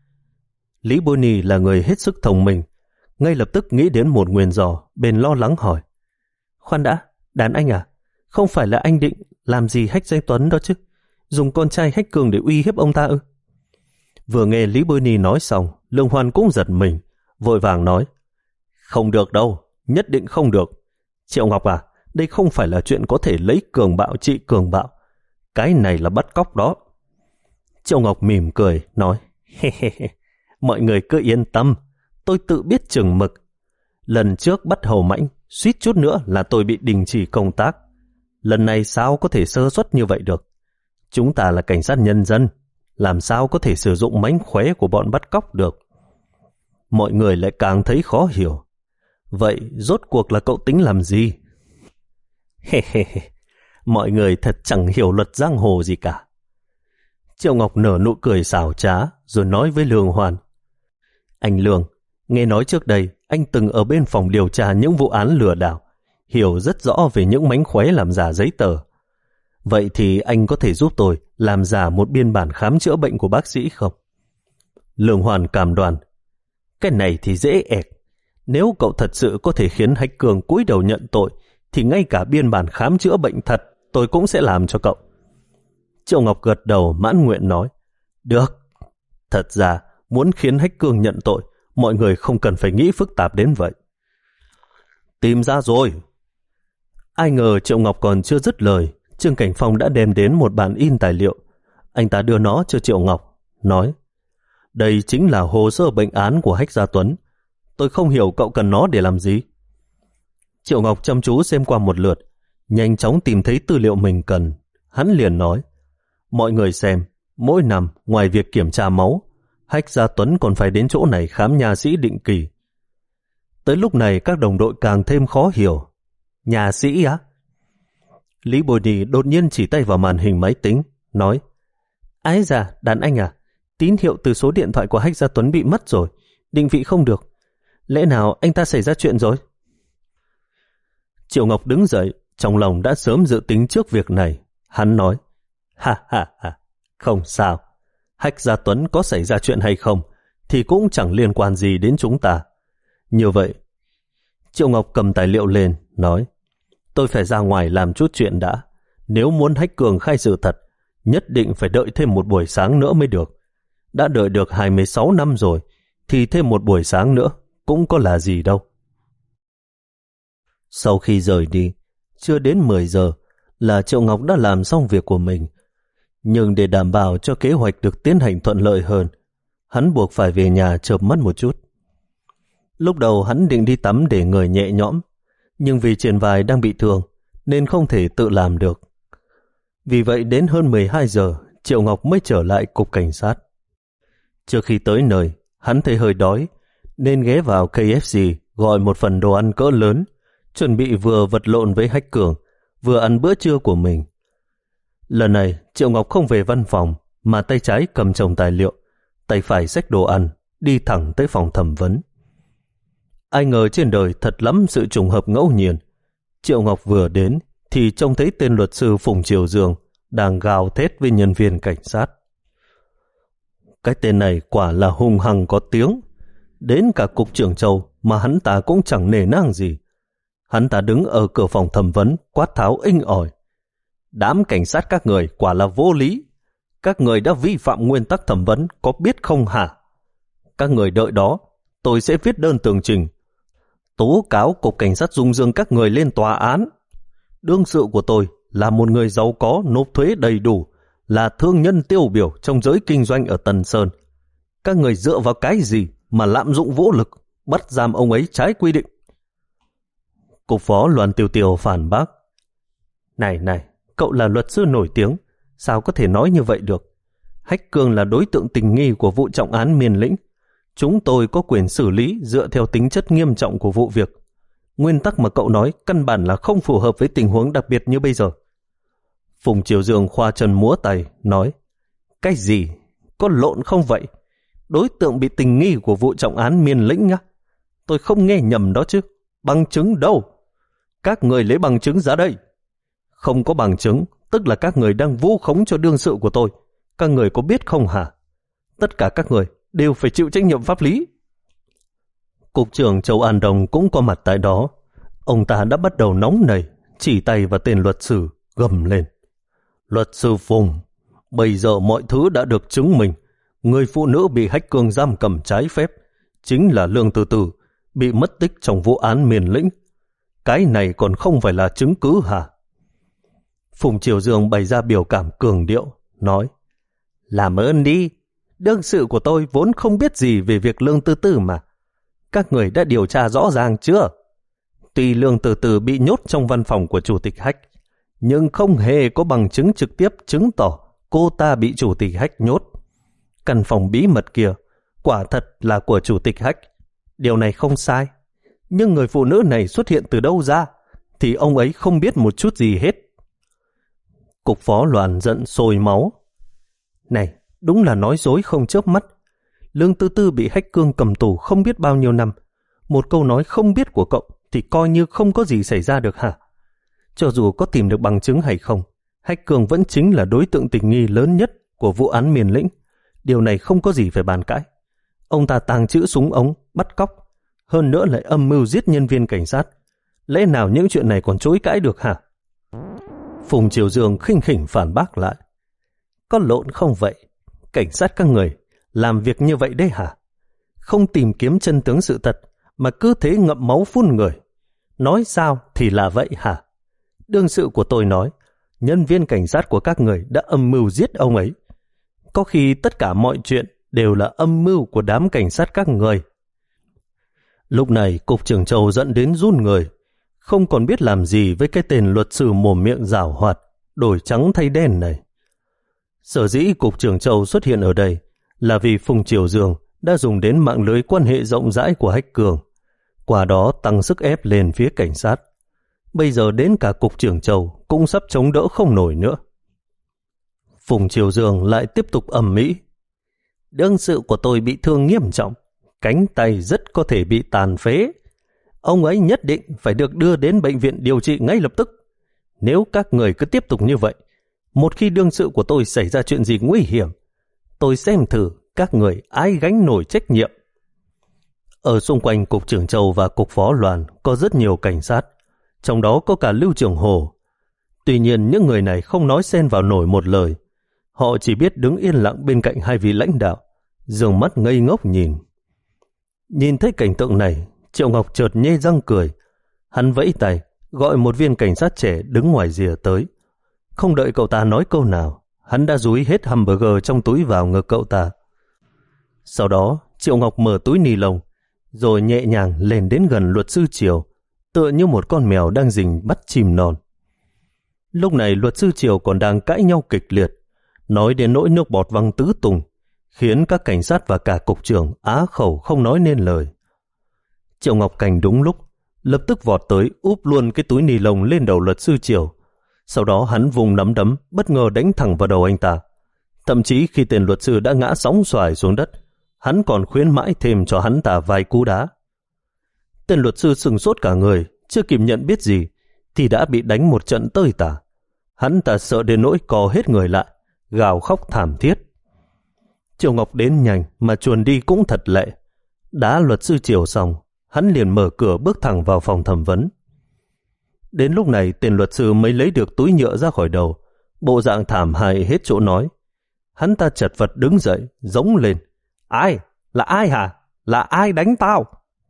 Lý Bối Nhi là người hết sức thông minh, ngay lập tức nghĩ đến một nguyên do, bèn lo lắng hỏi: Khoan đã, đàn anh à, không phải là anh định làm gì Hách Gia Tuấn đó chứ? Dùng con trai Hách Cường để uy hiếp ông ta ư? Vừa nghe Lý Bối Nhi nói xong, Lương Hoan cũng giật mình, vội vàng nói: Không được đâu, nhất định không được. Triệu Ngọc à, đây không phải là chuyện có thể lấy cường bạo trị cường bạo. Cái này là bắt cóc đó. Triệu Ngọc mỉm cười, nói: He he he, mọi người cứ yên tâm, tôi tự biết chừng mực. Lần trước bắt Hầu Mãnh, suýt chút nữa là tôi bị đình chỉ công tác. Lần này sao có thể sơ suất như vậy được? Chúng ta là cảnh sát nhân dân, làm sao có thể sử dụng mánh khóe của bọn bắt cóc được? Mọi người lại càng thấy khó hiểu. Vậy rốt cuộc là cậu tính làm gì? He he he, mọi người thật chẳng hiểu luật giang hồ gì cả. Triệu Ngọc nở nụ cười xảo trá, rồi nói với Lương Hoan: Anh Lương, nghe nói trước đây anh từng ở bên phòng điều tra những vụ án lừa đảo, hiểu rất rõ về những mánh khóe làm giả giấy tờ. Vậy thì anh có thể giúp tôi làm giả một biên bản khám chữa bệnh của bác sĩ không? Lương Hoan cam đoan: Cái này thì dễ ẹc. Nếu cậu thật sự có thể khiến Hách Cường cúi đầu nhận tội, thì ngay cả biên bản khám chữa bệnh thật tôi cũng sẽ làm cho cậu. Triệu Ngọc gật đầu mãn nguyện nói: Được. Thật ra muốn khiến Hách Cường nhận tội, mọi người không cần phải nghĩ phức tạp đến vậy. Tìm ra rồi. Ai ngờ Triệu Ngọc còn chưa dứt lời, Trương Cảnh Phong đã đem đến một bản in tài liệu. Anh ta đưa nó cho Triệu Ngọc, nói: Đây chính là hồ sơ bệnh án của Hách Gia Tuấn. Tôi không hiểu cậu cần nó để làm gì. Triệu Ngọc chăm chú xem qua một lượt, nhanh chóng tìm thấy tư liệu mình cần. Hắn liền nói: Mọi người xem, mỗi năm ngoài việc kiểm tra máu, Hách Gia Tuấn còn phải đến chỗ này khám nha sĩ định kỳ. Tới lúc này các đồng đội càng thêm khó hiểu. Nhà sĩ á? Lý Bồi Nhi đột nhiên chỉ tay vào màn hình máy tính, nói: Ái da, đàn anh à, tín hiệu từ số điện thoại của Hách Gia Tuấn bị mất rồi, định vị không được. Lẽ nào anh ta xảy ra chuyện rồi? Triệu Ngọc đứng dậy, trong lòng đã sớm dự tính trước việc này. Hắn nói: Ha ha ha, không sao. Hách Gia Tuấn có xảy ra chuyện hay không thì cũng chẳng liên quan gì đến chúng ta. Như vậy, Triệu Ngọc cầm tài liệu lên, nói: Tôi phải ra ngoài làm chút chuyện đã. Nếu muốn Hách Cường khai sự thật, nhất định phải đợi thêm một buổi sáng nữa mới được. Đã đợi được hai mươi sáu năm rồi, thì thêm một buổi sáng nữa cũng có là gì đâu. Sau khi rời đi, chưa đến mười giờ là Triệu Ngọc đã làm xong việc của mình. Nhưng để đảm bảo cho kế hoạch được tiến hành thuận lợi hơn, hắn buộc phải về nhà chợp mắt một chút. Lúc đầu hắn định đi tắm để người nhẹ nhõm, nhưng vì trên vai đang bị thương nên không thể tự làm được. Vì vậy đến hơn mười hai giờ, Triệu Ngọc mới trở lại cục cảnh sát. Trước khi tới nơi, hắn thấy hơi đói nên ghé vào ca ép xê gọi một phần đồ ăn cỡ lớn, chuẩn bị vừa vật lộn với Hách Cường, vừa ăn bữa trưa của mình. Lần này, Triệu Ngọc không về văn phòng, mà tay trái cầm chồng tài liệu, tay phải xách đồ ăn, đi thẳng tới phòng thẩm vấn. Ai ngờ trên đời thật lắm sự trùng hợp ngẫu nhiên. Triệu Ngọc vừa đến, thì trông thấy tên luật sư Phùng Triều Dương đang gào thét với nhân viên cảnh sát. Cái tên này quả là hung hăng có tiếng. Đến cả cục trưởng Châu mà hắn ta cũng chẳng nể nang gì. Hắn ta đứng ở cửa phòng thẩm vấn quát tháo inh ỏi: Đám cảnh sát các người quả là vô lý. Các người đã vi phạm nguyên tắc thẩm vấn, có biết không hả? Các người đợi đó, tôi sẽ viết đơn tường trình tố cáo cục cảnh sát Dung Dương các người lên tòa án. Đương sự của tôi là một người giàu có, nộp thuế đầy đủ, là thương nhân tiêu biểu trong giới kinh doanh ở Tân Sơn. Các người dựa vào cái gì mà lạm dụng vũ lực, bắt giam ông ấy trái quy định? Cục phó Loan Tiêu Tiêu phản bác: Này này, cậu là luật sư nổi tiếng, sao có thể nói như vậy được? Hách Cường là đối tượng tình nghi của vụ trọng án Miền Lĩnh. Chúng tôi có quyền xử lý dựa theo tính chất nghiêm trọng của vụ việc. Nguyên tắc mà cậu nói căn bản là không phù hợp với tình huống đặc biệt như bây giờ. Phùng Triều Dương khoa chân múa tay, nói: Cái gì? Có lộn không vậy? Đối tượng bị tình nghi của vụ trọng án Miền Lĩnh á? Tôi không nghe nhầm đó chứ? Bằng chứng đâu? Các người lấy bằng chứng ra đây. Không có bằng chứng, tức là các người đang vu khống cho đương sự của tôi. Các người có biết không hả? Tất cả các người đều phải chịu trách nhiệm pháp lý. Cục trưởng Châu An Đông cũng có mặt tại đó. Ông ta đã bắt đầu nóng nảy, chỉ tay vào tên luật sư, gầm lên. Luật sư Phùng, bây giờ mọi thứ đã được chứng minh. Người phụ nữ bị Hách Cương giam cầm trái phép chính là Lương Từ Từ, bị mất tích trong vụ án Miền Lĩnh. Cái này còn không phải là chứng cứ hả? Phùng Triều Dương bày ra biểu cảm cường điệu, nói: Làm ơn đi, đương sự của tôi vốn không biết gì về việc Lương Từ Từ mà. Các người đã điều tra rõ ràng chưa? Tuy Lương Từ Từ bị nhốt trong văn phòng của Chủ tịch Hách, nhưng không hề có bằng chứng trực tiếp chứng tỏ cô ta bị Chủ tịch Hách nhốt. Căn phòng bí mật kia quả thật là của Chủ tịch Hách. Điều này không sai. Nhưng người phụ nữ này xuất hiện từ đâu ra thì ông ấy không biết một chút gì hết. Cục phó Loan giận sôi máu. Này, đúng là nói dối không chớp mắt. Lương Tư Tư bị Hách Cương cầm tù không biết bao nhiêu năm. Một câu nói không biết của cậu thì coi như không có gì xảy ra được hả? Cho dù có tìm được bằng chứng hay không, Hách Cương vẫn chính là đối tượng tình nghi lớn nhất của vụ án Miền Lĩnh. Điều này không có gì phải bàn cãi. Ông ta tàng trữ súng ống, bắt cóc, hơn nữa lại âm mưu giết nhân viên cảnh sát. Lẽ nào những chuyện này còn chối cãi được hả? Phùng Triều Dương khinh khỉnh phản bác lại. Có lộn không vậy? Cảnh sát các người làm việc như vậy đấy hả? Không tìm kiếm chân tướng sự thật mà cứ thế ngậm máu phun người. Nói sao thì là vậy hả? Đương sự của tôi nói nhân viên cảnh sát của các người đã âm mưu giết ông ấy. Có khi tất cả mọi chuyện đều là âm mưu của đám cảnh sát các người. Lúc này Cục trưởng Châu dẫn đến run người, không còn biết làm gì với cái tên luật sư mồm miệng giảo hoạt, đổi trắng thay đen này. Sở dĩ Cục trưởng Châu xuất hiện ở đây là vì Phùng Triều Dương đã dùng đến mạng lưới quan hệ rộng rãi của Hách Cường, qua đó tăng sức ép lên phía cảnh sát. Bây giờ đến cả Cục trưởng Châu cũng sắp chống đỡ không nổi nữa. Phùng Triều Dương lại tiếp tục ầm ĩ. Đương sự của tôi bị thương nghiêm trọng, cánh tay rất có thể bị tàn phế. Ông ấy nhất định phải được đưa đến bệnh viện điều trị ngay lập tức. Nếu các người cứ tiếp tục như vậy, một khi đương sự của tôi xảy ra chuyện gì nguy hiểm, tôi xem thử các người ai gánh nổi trách nhiệm. Ở xung quanh Cục trưởng Châu và Cục phó Loan có rất nhiều cảnh sát, trong đó có cả Lưu Trường Hồ. Tuy nhiên những người này không nói xen vào nổi một lời. Họ chỉ biết đứng yên lặng bên cạnh hai vị lãnh đạo, dường mắt ngây ngốc nhìn. Nhìn thấy cảnh tượng này, Triệu Ngọc chợt nhếch răng cười. Hắn vẫy tay, gọi một viên cảnh sát trẻ đứng ngoài rìa tới. Không đợi cậu ta nói câu nào, hắn đã dúi hết hamburger trong túi vào ngực cậu ta. Sau đó, Triệu Ngọc mở túi ni lông, rồi nhẹ nhàng lên đến gần luật sư Triều, tựa như một con mèo đang rình bắt chim non. Lúc này luật sư Triều còn đang cãi nhau kịch liệt, nói đến nỗi nước bọt văng tứ tung, khiến các cảnh sát và cả cục trưởng á khẩu không nói nên lời. Triệu Ngọc Cảnh đúng lúc, lập tức vọt tới úp luôn cái túi ni lông lên đầu luật sư Triều. Sau đó hắn vùng nắm đấm, bất ngờ đánh thẳng vào đầu anh ta. Thậm chí khi tên luật sư đã ngã sóng xoài xuống đất, hắn còn khuyến mãi thêm cho hắn ta vài cú đá. Tên luật sư sừng sốt cả người, chưa kịp nhận biết gì, thì đã bị đánh một trận tơi tả. Hắn ta sợ đến nỗi co hết người lại, gào khóc thảm thiết. Triệu Ngọc đến nhanh mà chuồn đi cũng thật lệ. Đá luật sư Triều xong, hắn liền mở cửa bước thẳng vào phòng thẩm vấn. Đến lúc này tên luật sư mới lấy được túi nhựa ra khỏi đầu, bộ dạng thảm hại hết chỗ nói. Hắn ta chật vật đứng dậy, giống lên. Ai? Là ai hả? Là ai đánh tao?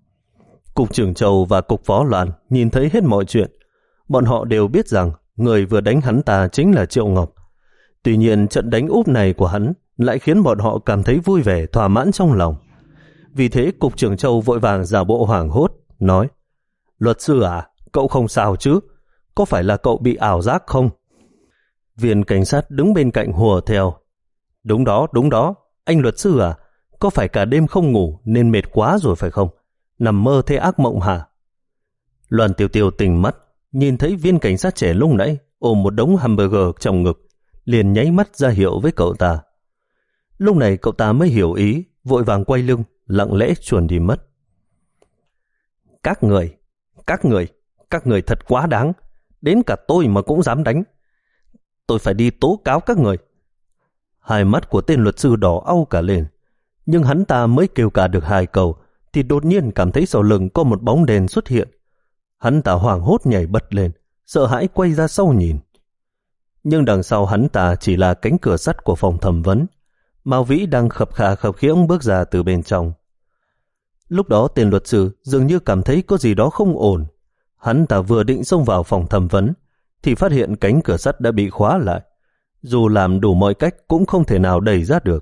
Cục trưởng Châu và Cục phó Loan nhìn thấy hết mọi chuyện. Bọn họ đều biết rằng người vừa đánh hắn ta chính là Triệu Ngọc. Tuy nhiên trận đánh úp này của hắn lại khiến bọn họ cảm thấy vui vẻ thỏa mãn trong lòng. Vì thế Cục trưởng Châu vội vàng giả bộ hoảng hốt, nói: Luật sư à, cậu không sao chứ? Có phải là cậu bị ảo giác không? Viên cảnh sát đứng bên cạnh hùa theo: Đúng đó, đúng đó, anh luật sư à, có phải cả đêm không ngủ nên mệt quá rồi phải không? Nằm mơ thấy ác mộng hả? Loan Tiêu Tiêu tỉnh mắt, nhìn thấy viên cảnh sát trẻ lúc nãy ôm một đống hamburger trong ngực, liền nháy mắt ra hiệu với cậu ta. Lúc này cậu ta mới hiểu ý, vội vàng quay lưng, lặng lẽ chuồn đi mất. Các người, Các người, các người thật quá đáng. Đến cả tôi mà cũng dám đánh. Tôi phải đi tố cáo các người. Hai mắt của tên luật sư đỏ au cả lên. Nhưng hắn ta mới kêu cả được hai câu thì đột nhiên cảm thấy sau lưng có một bóng đèn xuất hiện. Hắn ta hoảng hốt nhảy bật lên, sợ hãi quay ra sau nhìn. Nhưng đằng sau hắn ta chỉ là cánh cửa sắt của phòng thẩm vấn. Mao Vĩ đang khập khà khập khiễng bước ra từ bên trong. Lúc đó tên luật sư dường như cảm thấy có gì đó không ổn. Hắn ta vừa định xông vào phòng thẩm vấn thì phát hiện cánh cửa sắt đã bị khóa lại. Dù làm đủ mọi cách cũng không thể nào đẩy ra được.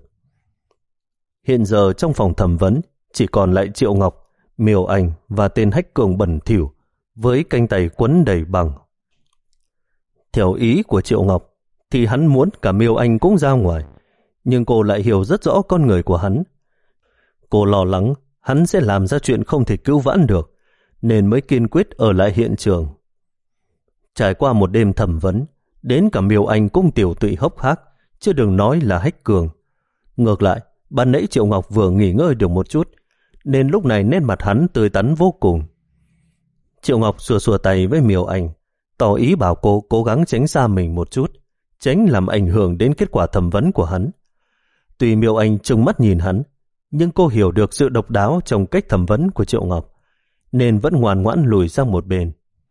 Hiện giờ trong phòng thẩm vấn chỉ còn lại Triệu Ngọc, Miêu Anh và tên Hách Cường bẩn thỉu với cánh tay quấn đầy bằng. Theo ý của Triệu Ngọc thì hắn muốn cả Miêu Anh cũng ra ngoài, nhưng cô lại hiểu rất rõ con người của hắn. Cô lo lắng hắn sẽ làm ra chuyện không thể cứu vãn được, nên mới kiên quyết ở lại hiện trường. Trải qua một đêm thẩm vấn, đến cả Miêu Anh cũng tiểu tụy hốc hác, chứ đừng nói là Hách Cường. Ngược lại, ban nãy Triệu Ngọc vừa nghỉ ngơi được một chút, nên lúc này nét mặt hắn tươi tắn vô cùng. Triệu Ngọc xua xua tay với Miêu Anh, tỏ ý bảo cô cố gắng tránh xa mình một chút, tránh làm ảnh hưởng đến kết quả thẩm vấn của hắn. Tuy Miêu Anh trừng mắt nhìn hắn, nhưng cô hiểu được sự độc đáo trong cách thẩm vấn của Triệu Ngọc, nên vẫn ngoan ngoãn lùi sang một bên.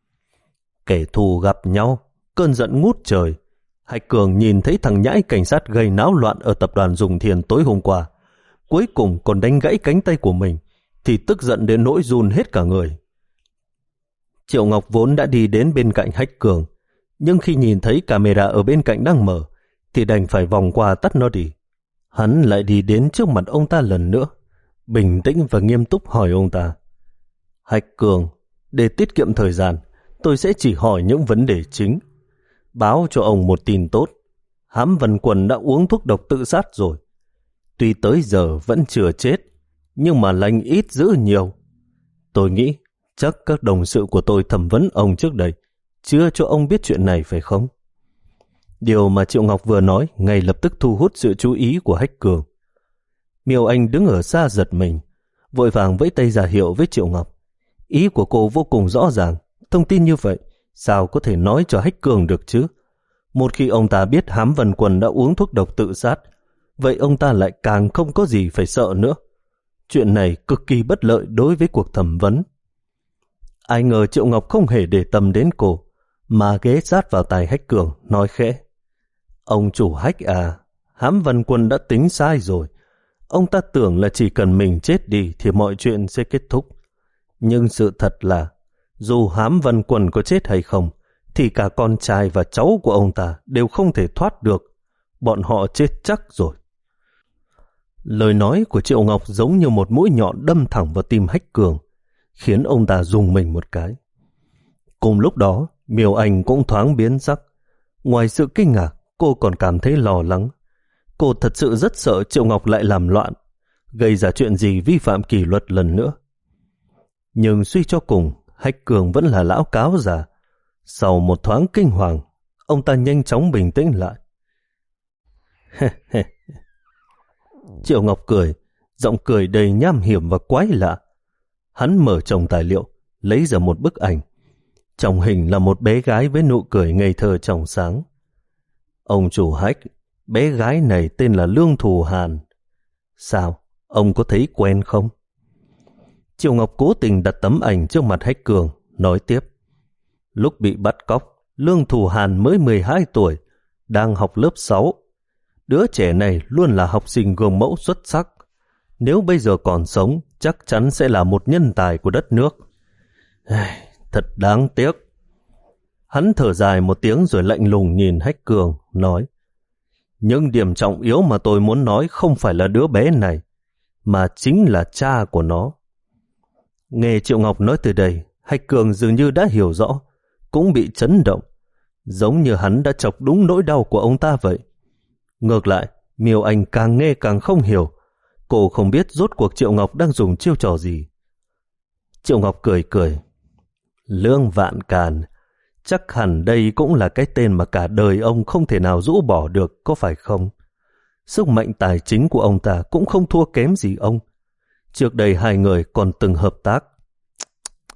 Kẻ thù gặp nhau, cơn giận ngút trời. Hách Cường nhìn thấy thằng nhãi cảnh sát gây náo loạn ở tập đoàn Dùng Thiền tối hôm qua, cuối cùng còn đánh gãy cánh tay của mình, thì tức giận đến nỗi run hết cả người. Triệu Ngọc vốn đã đi đến bên cạnh Hách Cường, nhưng khi nhìn thấy camera ở bên cạnh đang mở, thì đành phải vòng qua tắt nó đi. Hắn lại đi đến trước mặt ông ta lần nữa, bình tĩnh và nghiêm túc hỏi ông ta: Hách Cường, để tiết kiệm thời gian, tôi sẽ chỉ hỏi những vấn đề chính. Báo cho ông một tin tốt. Hám Văn Quần đã uống thuốc độc tự sát rồi. Tuy tới giờ vẫn chưa chết, nhưng mà lành ít dữ nhiều. Tôi nghĩ chắc các đồng sự của tôi thẩm vấn ông trước đây chưa cho ông biết chuyện này phải không? Điều mà Triệu Ngọc vừa nói ngay lập tức thu hút sự chú ý của Hách Cường. Miêu Anh đứng ở xa giật mình, vội vàng vẫy tay ra hiệu với Triệu Ngọc. Ý của cô vô cùng rõ ràng, thông tin như vậy sao có thể nói cho Hách Cường được chứ? Một khi ông ta biết Hám Văn Quần đã uống thuốc độc tự sát, vậy ông ta lại càng không có gì phải sợ nữa. Chuyện này cực kỳ bất lợi đối với cuộc thẩm vấn. Ai ngờ Triệu Ngọc không hề để tâm đến cô, mà ghé sát vào tai Hách Cường, nói khẽ: Ông chủ Hách à, Hám Văn Quân đã tính sai rồi. Ông ta tưởng là chỉ cần mình chết đi thì mọi chuyện sẽ kết thúc. Nhưng sự thật là, dù Hám Văn Quân có chết hay không, thì cả con trai và cháu của ông ta đều không thể thoát được. Bọn họ chết chắc rồi. Lời nói của Triệu Ngọc giống như một mũi nhọn đâm thẳng vào tim Hách Cường, khiến ông ta rùng mình một cái. Cùng lúc đó, Miêu Anh cũng thoáng biến sắc. Ngoài sự kinh ngạc, cô còn cảm thấy lo lắng. Cô thật sự rất sợ Triệu Ngọc lại làm loạn, gây ra chuyện gì vi phạm kỷ luật lần nữa. Nhưng suy cho cùng, Hách Cường vẫn là lão cáo già. Sau một thoáng kinh hoàng, ông ta nhanh chóng bình tĩnh lại. Triệu Ngọc cười, giọng cười đầy nham hiểm và quái lạ. Hắn mở chồng tài liệu, lấy ra một bức ảnh. Trong hình là một bé gái với nụ cười ngây thơ trong sáng. Ông chủ Hách, bé gái này tên là Lương Thù Hàn. Sao, ông có thấy quen không? Triệu Ngọc cố tình đặt tấm ảnh trước mặt Hách Cường, nói tiếp. Lúc bị bắt cóc, Lương Thù Hàn mới mười hai tuổi, đang học lớp sáu. Đứa trẻ này luôn là học sinh gương mẫu xuất sắc. Nếu bây giờ còn sống, chắc chắn sẽ là một nhân tài của đất nước. Thật đáng tiếc. Hắn thở dài một tiếng rồi lạnh lùng nhìn Hách Cường, nói. Nhưng điểm trọng yếu mà tôi muốn nói không phải là đứa bé này, mà chính là cha của nó. Nghe Triệu Ngọc nói từ đây, Hách Cường dường như đã hiểu rõ, cũng bị chấn động, giống như hắn đã chọc đúng nỗi đau của ông ta vậy. Ngược lại, Miêu Anh càng nghe càng không hiểu. Cô không biết rốt cuộc Triệu Ngọc đang dùng chiêu trò gì. Triệu Ngọc cười cười. Lương Vạn Càn, chắc hẳn đây cũng là cái tên mà cả đời ông không thể nào rũ bỏ được, có phải không? Sức mạnh tài chính của ông ta cũng không thua kém gì ông. Trước đây hai người còn từng hợp tác.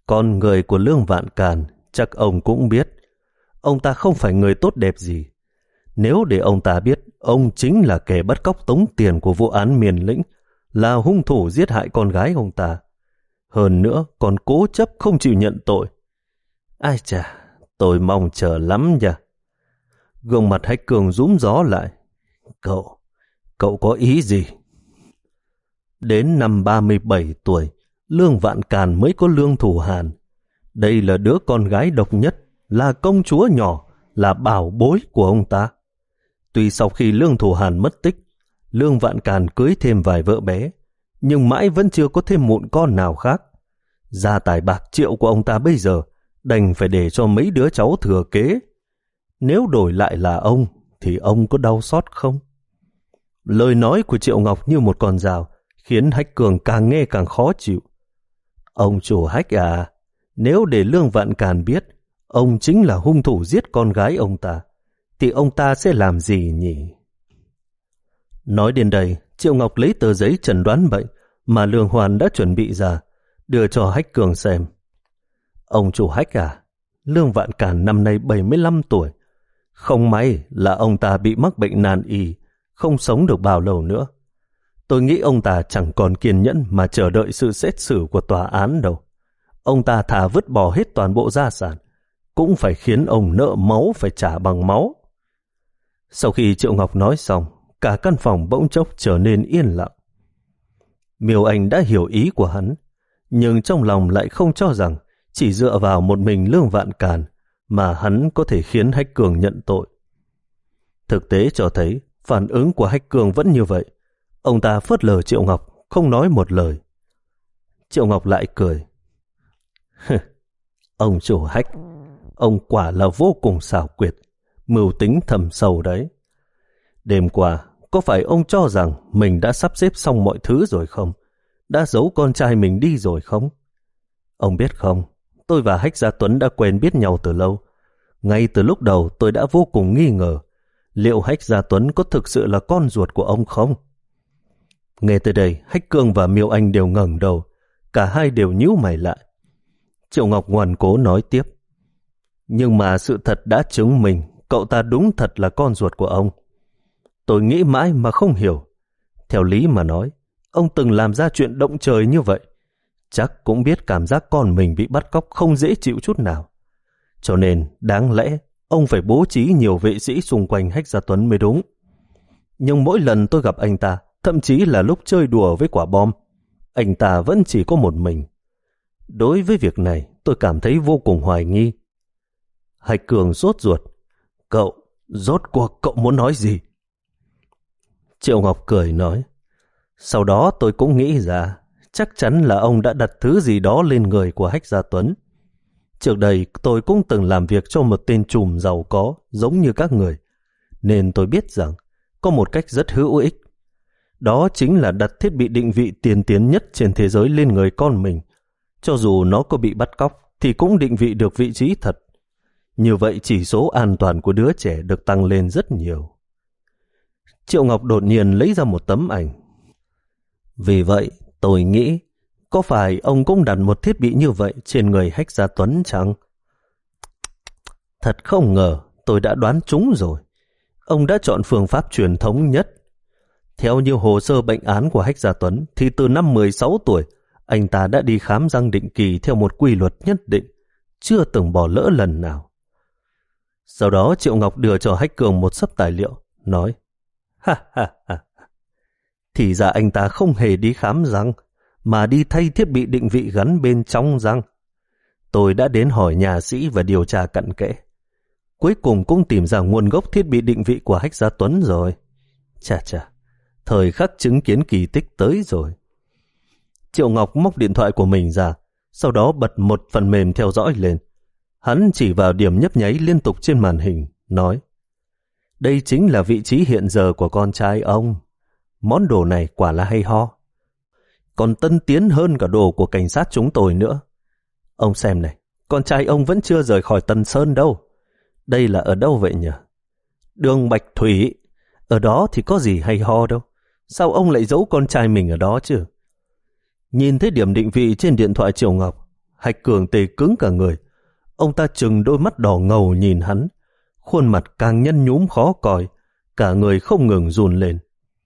Con người của Lương Vạn Càn chắc ông cũng biết. Ông ta không phải người tốt đẹp gì. Nếu để ông ta biết ông chính là kẻ bắt cóc tống tiền của vụ án Miền Lĩnh, là hung thủ giết hại con gái ông ta, hơn nữa còn cố chấp không chịu nhận tội, ai chà, tôi mong chờ lắm nha. Gương mặt Hách Cường rúm gió lại. Cậu, cậu có ý gì? Đến năm ba mươi bảy tuổi, Lương Vạn Càn mới có Lương Thủ Hàn. Đây là đứa con gái độc nhất, là công chúa nhỏ, là bảo bối của ông ta. Tuy sau khi Lương Thủ Hàn mất tích, Lương Vạn Càn cưới thêm vài vợ bé, nhưng mãi vẫn chưa có thêm mụn con nào khác. Gia tài bạc triệu của ông ta bây giờ đành phải để cho mấy đứa cháu thừa kế. Nếu đổi lại là ông, thì ông có đau xót không? Lời nói của Triệu Ngọc như một con dao, khiến Hách Cường càng nghe càng khó chịu. Ông chủ Hách à, nếu để Lương Vạn Càn biết ông chính là hung thủ giết con gái ông ta, thì ông ta sẽ làm gì nhỉ? Nói đến đây, Triệu Ngọc lấy tờ giấy chẩn đoán bệnh mà Lương Hoan đã chuẩn bị ra, đưa cho Hách Cường xem. Ông chủ Hách à, Lương Vạn Càn năm nay bảy mươi lăm tuổi. Không may là ông ta bị mắc bệnh nan y, không sống được bao lâu nữa. Tôi nghĩ ông ta chẳng còn kiên nhẫn mà chờ đợi sự xét xử của tòa án đâu. Ông ta thà vứt bỏ hết toàn bộ gia sản, cũng phải khiến ông nợ máu phải trả bằng máu. Sau khi Triệu Ngọc nói xong, cả căn phòng bỗng chốc trở nên yên lặng. Miêu Anh đã hiểu ý của hắn, nhưng trong lòng lại không cho rằng chỉ dựa vào một mình Lương Vạn Càn mà hắn có thể khiến Hách Cường nhận tội. Thực tế cho thấy phản ứng của Hách Cường vẫn như vậy. Ông ta phớt lờ Triệu Ngọc, không nói một lời. Triệu Ngọc lại cười. Ông chủ Hách, ông quả là vô cùng xảo quyệt, mưu tính thầm sâu đấy. Đêm qua, có phải ông cho rằng mình đã sắp xếp xong mọi thứ rồi không? Đã giấu con trai mình đi rồi không? Ông biết không, tôi và Hách Gia Tuấn đã quen biết nhau từ lâu. Ngay từ lúc đầu tôi đã vô cùng nghi ngờ liệu Hách Gia Tuấn có thực sự là con ruột của ông không? Nghe từ đây, Hách Cường và Miêu Anh đều ngẩng đầu, cả hai đều nhíu mày lại. Triệu Ngọc ngoan cố nói tiếp. Nhưng mà sự thật đã chứng minh cậu ta đúng thật là con ruột của ông. Tôi nghĩ mãi mà không hiểu. Theo lý mà nói, ông từng làm ra chuyện động trời như vậy, chắc cũng biết cảm giác con mình bị bắt cóc không dễ chịu chút nào. Cho nên, đáng lẽ, ông phải bố trí nhiều vệ sĩ xung quanh Hách Gia Tuấn mới đúng. Nhưng mỗi lần tôi gặp anh ta, thậm chí là lúc chơi đùa với quả bom, anh ta vẫn chỉ có một mình. Đối với việc này, tôi cảm thấy vô cùng hoài nghi. Hách Cường sốt ruột. Cậu, rốt cuộc cậu muốn nói gì? Triệu Ngọc cười nói. Sau đó tôi cũng nghĩ ra, chắc chắn là ông đã đặt thứ gì đó lên người của Hách Gia Tuấn. Trước đây tôi cũng từng làm việc cho một tên trùm giàu có giống như các người, nên tôi biết rằng có một cách rất hữu ích. Đó chính là đặt thiết bị định vị tiên tiến nhất trên thế giới lên người con mình. Cho dù nó có bị bắt cóc thì cũng định vị được vị trí thật. Như vậy chỉ số an toàn của đứa trẻ được tăng lên rất nhiều. Triệu Ngọc đột nhiên lấy ra một tấm ảnh. Vì vậy tôi nghĩ, có phải ông cũng đặt một thiết bị như vậy trên người Hách Gia Tuấn chăng? Thật không ngờ, tôi đã đoán trúng rồi. Ông đã chọn phương pháp truyền thống nhất. Theo như hồ sơ bệnh án của Hách Gia Tuấn, thì từ năm mười sáu tuổi, anh ta đã đi khám răng định kỳ theo một quy luật nhất định, chưa từng bỏ lỡ lần nào. Sau đó Triệu Ngọc đưa cho Hách Cường một xấp tài liệu, nói, ha ha ha, thì ra anh ta không hề đi khám răng, mà đi thay thiết bị định vị gắn bên trong răng. Tôi đã đến hỏi nhà sĩ và điều tra cặn kẽ. Cuối cùng cũng tìm ra nguồn gốc thiết bị định vị của Hách Gia Tuấn rồi. Chà chà, thời khắc chứng kiến kỳ tích tới rồi. Triệu Ngọc móc điện thoại của mình ra, sau đó bật một phần mềm theo dõi lên. Hắn chỉ vào điểm nhấp nháy liên tục trên màn hình, nói, đây chính là vị trí hiện giờ của con trai ông. Món đồ này quả là hay ho. Còn tân tiến hơn cả đồ của cảnh sát chúng tôi nữa. Ông xem này, con trai ông vẫn chưa rời khỏi Tân Sơn đâu. Đây là ở đâu vậy nhỉ? Đường Bạch Thủy. Ở đó thì có gì hay ho đâu. Sao ông lại giấu con trai mình ở đó chứ? Nhìn thấy điểm định vị trên điện thoại Triệu Ngọc, Hạch Cường tê cứng cả người. Ông ta trừng đôi mắt đỏ ngầu nhìn hắn, khuôn mặt càng nhăn nhúm khó coi, cả người không ngừng run lên.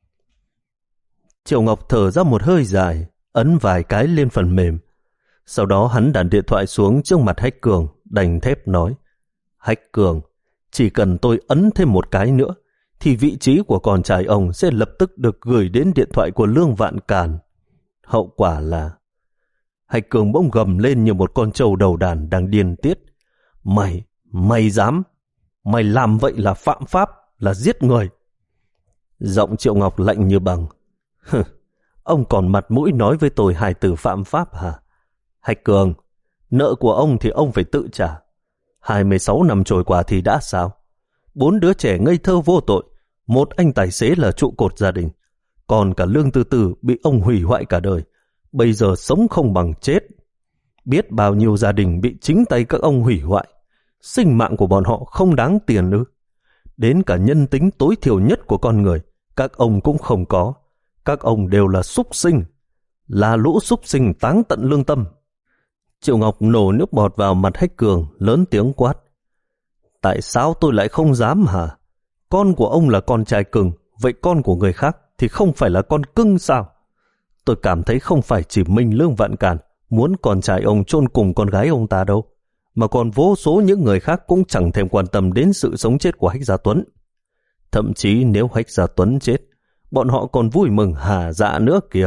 Triệu Ngọc thở ra một hơi dài, ấn vài cái lên phần mềm. Sau đó hắn đặt điện thoại xuống trước mặt Hách Cường, đành thép nói: Hách Cường, chỉ cần tôi ấn thêm một cái nữa, thì vị trí của con trai ông sẽ lập tức được gửi đến điện thoại của Lương Vạn Càn. Hậu quả là... Hách Cường bỗng gầm lên như một con trâu đầu đàn đang điên tiết. Mày, mày dám, mày làm vậy là phạm pháp, là giết người. Giọng Triệu Ngọc lạnh như băng. Ông còn mặt mũi nói với tôi hai từ phạm pháp hả? Hách Cường, nợ của ông thì ông phải tự trả. hai mươi sáu năm trôi qua thì đã sao? Bốn đứa trẻ ngây thơ vô tội, một anh tài xế là trụ cột gia đình, còn cả Lương Tư Tư bị ông hủy hoại cả đời, bây giờ sống không bằng chết. Biết bao nhiêu gia đình bị chính tay các ông hủy hoại, sinh mạng của bọn họ không đáng tiền ư? Đến cả nhân tính tối thiểu nhất của con người các ông cũng không có. Các ông đều là súc sinh, là lũ súc sinh táng tận lương tâm. Triệu Ngọc nổ nước bọt vào mặt Hách Cường, lớn tiếng quát: Tại sao tôi lại không dám hả? Con của ông là con trai cưng, vậy con của người khác thì không phải là con cưng sao? Tôi cảm thấy không phải chỉ mình Lương Vạn Càn muốn con trai ông chôn cùng con gái ông ta đâu, mà còn vô số những người khác cũng chẳng thèm quan tâm đến sự sống chết của Hách Gia Tuấn. Thậm chí nếu Hách Gia Tuấn chết, bọn họ còn vui mừng hà dạ nữa kìa.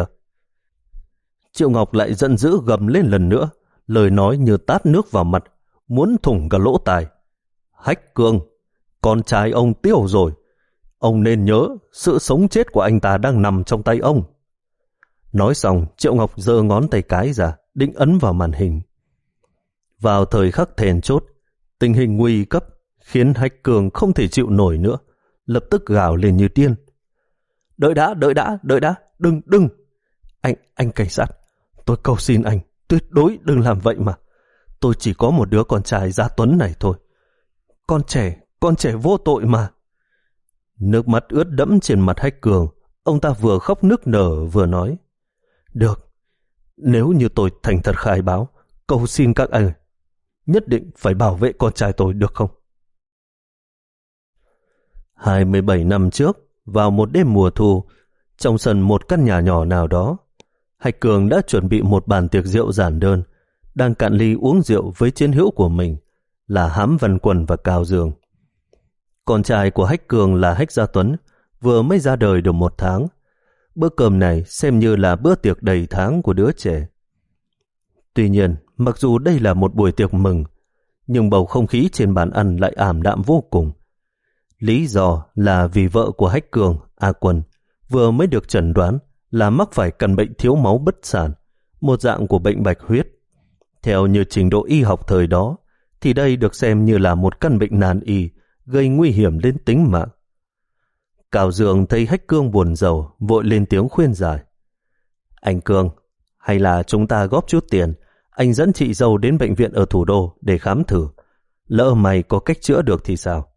Triệu Ngọc lại giận dữ gầm lên lần nữa, lời nói như tát nước vào mặt, muốn thủng cả lỗ tai. Hách Cường, con trai ông tiêu rồi. Ông nên nhớ, sự sống chết của anh ta đang nằm trong tay ông. Nói xong, Triệu Ngọc giơ ngón tay cái ra, định ấn vào màn hình. Vào thời khắc then chốt, tình hình nguy cấp khiến Hách Cường không thể chịu nổi nữa, lập tức gào lên như điên. Đợi đã, đợi đã, đợi đã, đừng, đừng. Anh, anh cảnh sát, tôi cầu xin anh, tuyệt đối đừng làm vậy mà. Tôi chỉ có một đứa con trai Gia Tuấn này thôi. Con trẻ, con trẻ vô tội mà. Nước mắt ướt đẫm trên mặt Hách Cường, ông ta vừa khóc nức nở vừa nói: Được, nếu như tôi thành thật khai báo, cầu xin các anh, nhất định phải bảo vệ con trai tôi được không? hai mươi bảy năm trước, vào một đêm mùa thu, trong sân một căn nhà nhỏ nào đó, Hách Cường đã chuẩn bị một bàn tiệc rượu giản đơn, đang cạn ly uống rượu với chiến hữu của mình là Hám Văn Quân và Cao Dương. Con trai của Hách Cường là Hách Gia Tuấn vừa mới ra đời được một tháng. Bữa cơm này xem như là bữa tiệc đầy tháng của đứa trẻ. Tuy nhiên, mặc dù đây là một buổi tiệc mừng, nhưng bầu không khí trên bàn ăn lại ảm đạm vô cùng. Lý do là vì vợ của Hách Cường, A Quân, vừa mới được chẩn đoán là mắc phải căn bệnh thiếu máu bất sản, một dạng của bệnh bạch huyết. Theo như trình độ y học thời đó, thì đây được xem như là một căn bệnh nan y, gây nguy hiểm đến tính mạng. Cao Dương thấy Hách Cường buồn rầu, vội lên tiếng khuyên giải. Anh Cường, hay là chúng ta góp chút tiền, anh dẫn chị dâu đến bệnh viện ở thủ đô để khám thử. Lỡ mày có cách chữa được thì sao?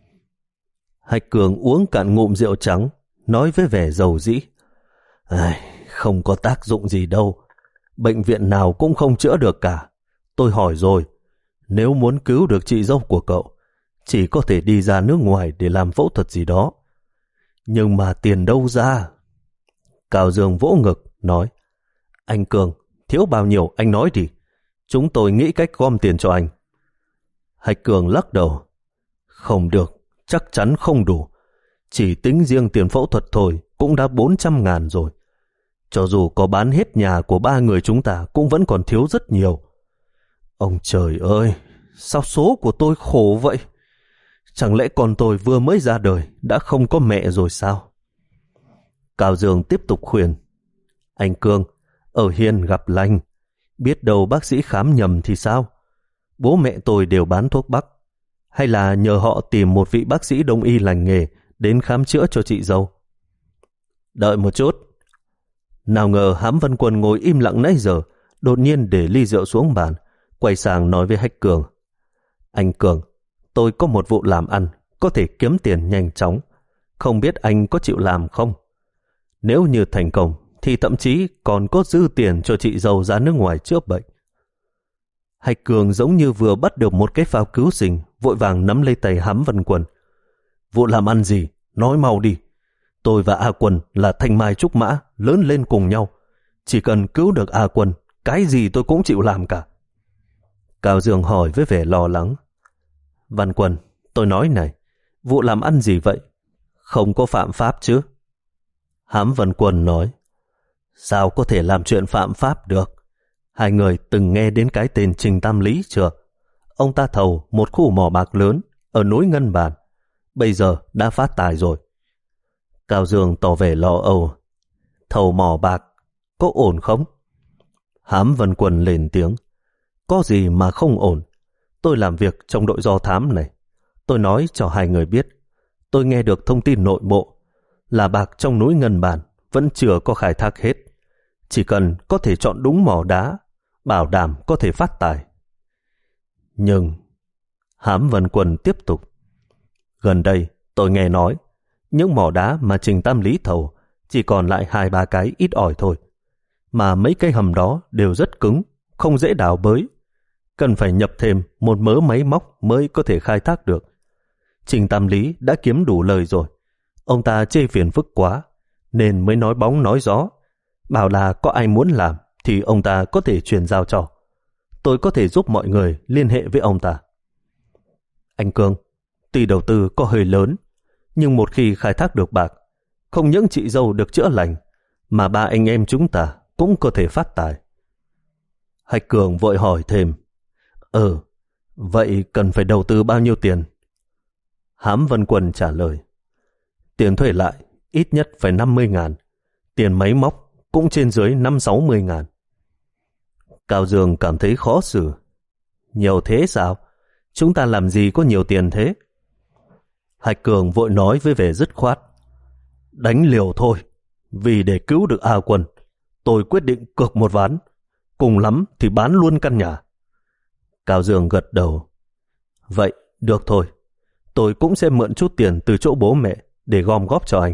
Hách Cường uống cạn ngụm rượu trắng, nói với vẻ dầu dĩ. Ai, không có tác dụng gì đâu. Bệnh viện nào cũng không chữa được cả. Tôi hỏi rồi, nếu muốn cứu được chị dâu của cậu, chỉ có thể đi ra nước ngoài để làm phẫu thuật gì đó. Nhưng mà tiền đâu ra? Cao Dương vỗ ngực, nói. Anh Cường, thiếu bao nhiêu anh nói đi. Chúng tôi nghĩ cách gom tiền cho anh. Hách Cường lắc đầu. Không được, chắc chắn không đủ. Chỉ tính riêng tiền phẫu thuật thôi cũng đã bốn trăm ngàn rồi. Cho dù có bán hết nhà của ba người chúng ta cũng vẫn còn thiếu rất nhiều. Ông trời ơi, sao số của tôi khổ vậy? Chẳng lẽ con tôi vừa mới ra đời đã không có mẹ rồi sao? Cao Dương tiếp tục khuyên. Anh Cường, ở hiên gặp lành, biết đâu bác sĩ khám nhầm thì sao? Bố mẹ tôi đều bán thuốc bắc. Hay là nhờ họ tìm một vị bác sĩ đông y lành nghề đến khám chữa cho chị dâu? Đợi một chút. Nào ngờ Hám Văn Quân ngồi im lặng nãy giờ, đột nhiên để ly rượu xuống bàn, quay sang nói với Hách Cường. Anh Cường, tôi có một vụ làm ăn, có thể kiếm tiền nhanh chóng. Không biết anh có chịu làm không? Nếu như thành công, thì thậm chí còn có dư tiền cho chị dâu ra nước ngoài chữa bệnh. Hạch Cường giống như vừa bắt được một cái phao cứu sinh, vội vàng nắm lấy tay Hám Văn Quân. Vụ làm ăn gì? Nói mau đi. Tôi và A Quân là thanh mai trúc mã, lớn lên cùng nhau. Chỉ cần cứu được A Quân, cái gì tôi cũng chịu làm cả. Cao Dương hỏi với vẻ lo lắng. Văn Quân, tôi nói này, vụ làm ăn gì vậy? Không có phạm pháp chứ? Hám Văn Quân nói. Sao có thể làm chuyện phạm pháp được? Hai người từng nghe đến cái tên Trình Tam Lý chưa? Ông ta thầu một khu mỏ bạc lớn ở núi Ngân Bàn. Bây giờ đã phát tài rồi. Cao Dương tỏ vẻ lo âu. Thầu mỏ bạc, có ổn không? Hám Văn Quân lên tiếng. Có gì mà không ổn? Tôi làm việc trong đội do thám này. Tôi nói cho hai người biết. Tôi nghe được thông tin nội bộ là bạc trong núi Ngân Bàn vẫn chưa có khai thác hết. Chỉ cần có thể chọn đúng mỏ đá, bảo đảm có thể phát tài. Nhưng, Hám Văn Quân tiếp tục. Gần đây tôi nghe nói những mỏ đá mà Trình Tam Lý thầu chỉ còn lại hai ba cái ít ỏi thôi. Mà mấy cái hầm đó đều rất cứng, không dễ đào bới. Cần phải nhập thêm một mớ máy móc mới có thể khai thác được. Trình Tam Lý đã kiếm đủ lời rồi. Ông ta chê phiền phức quá, nên mới nói bóng nói gió. Bảo là có ai muốn làm thì ông ta có thể truyền giao cho. Tôi có thể giúp mọi người liên hệ với ông ta. Anh Cương, tuy đầu tư có hơi lớn, nhưng một khi khai thác được bạc, không những chị dâu được chữa lành, mà ba anh em chúng ta cũng có thể phát tài. Hạch Cường vội hỏi thêm. Ừ, vậy cần phải đầu tư bao nhiêu tiền? Hám Văn Quân trả lời. Tiền thuê lại ít nhất phải năm mươi ngàn. Tiền máy móc cũng trên dưới năm sáu mươi ngàn. Cao Dương cảm thấy khó xử. Nhiều thế sao? Chúng ta làm gì có nhiều tiền thế? Hạch Cường vội nói với vẻ dứt khoát. Đánh liều thôi. Vì để cứu được A Quân, tôi quyết định cược một ván. Cùng lắm thì bán luôn căn nhà. Cao Dương gật đầu. Vậy, được thôi. Tôi cũng sẽ mượn chút tiền từ chỗ bố mẹ để gom góp cho anh.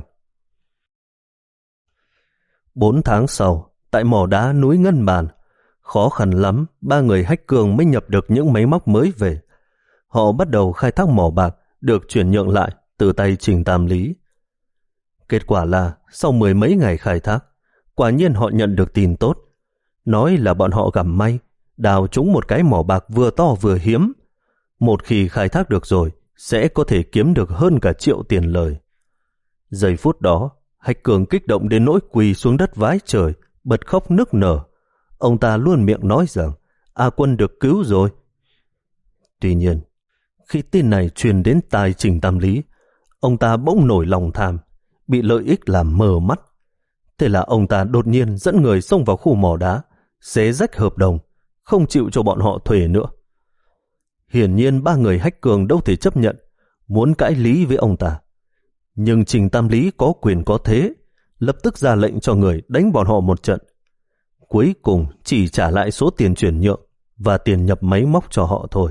Bốn tháng sau, tại mỏ đá núi Ngân Bàn, khó khăn lắm, ba người Hách Cường mới nhập được những máy móc mới về. Họ bắt đầu khai thác mỏ bạc được chuyển nhượng lại từ tay Trình Tam Lý. Kết quả là sau mười mấy ngày khai thác, quả nhiên họ nhận được tin tốt. Nói là bọn họ gặp may, đào trúng một cái mỏ bạc vừa to vừa hiếm. Một khi khai thác được rồi, sẽ có thể kiếm được hơn cả triệu tiền lời. Giây phút đó, Hạch Cường kích động đến nỗi quỳ xuống đất vái trời, bật khóc nức nở. Ông ta luôn miệng nói rằng A Quân được cứu rồi. Tuy nhiên, khi tin này truyền đến tai Trình Tam Lý, ông ta bỗng nổi lòng tham, bị lợi ích làm mờ mắt. Thế là ông ta đột nhiên dẫn người xông vào khu mỏ đá, xé rách hợp đồng, không chịu cho bọn họ thuê nữa. Hiển nhiên ba người Hách Cường đâu thể chấp nhận, muốn cãi lý với ông ta. Nhưng Trình Tam Lý có quyền có thế, lập tức ra lệnh cho người đánh bọn họ một trận. Cuối cùng chỉ trả lại số tiền chuyển nhượng và tiền nhập máy móc cho họ thôi.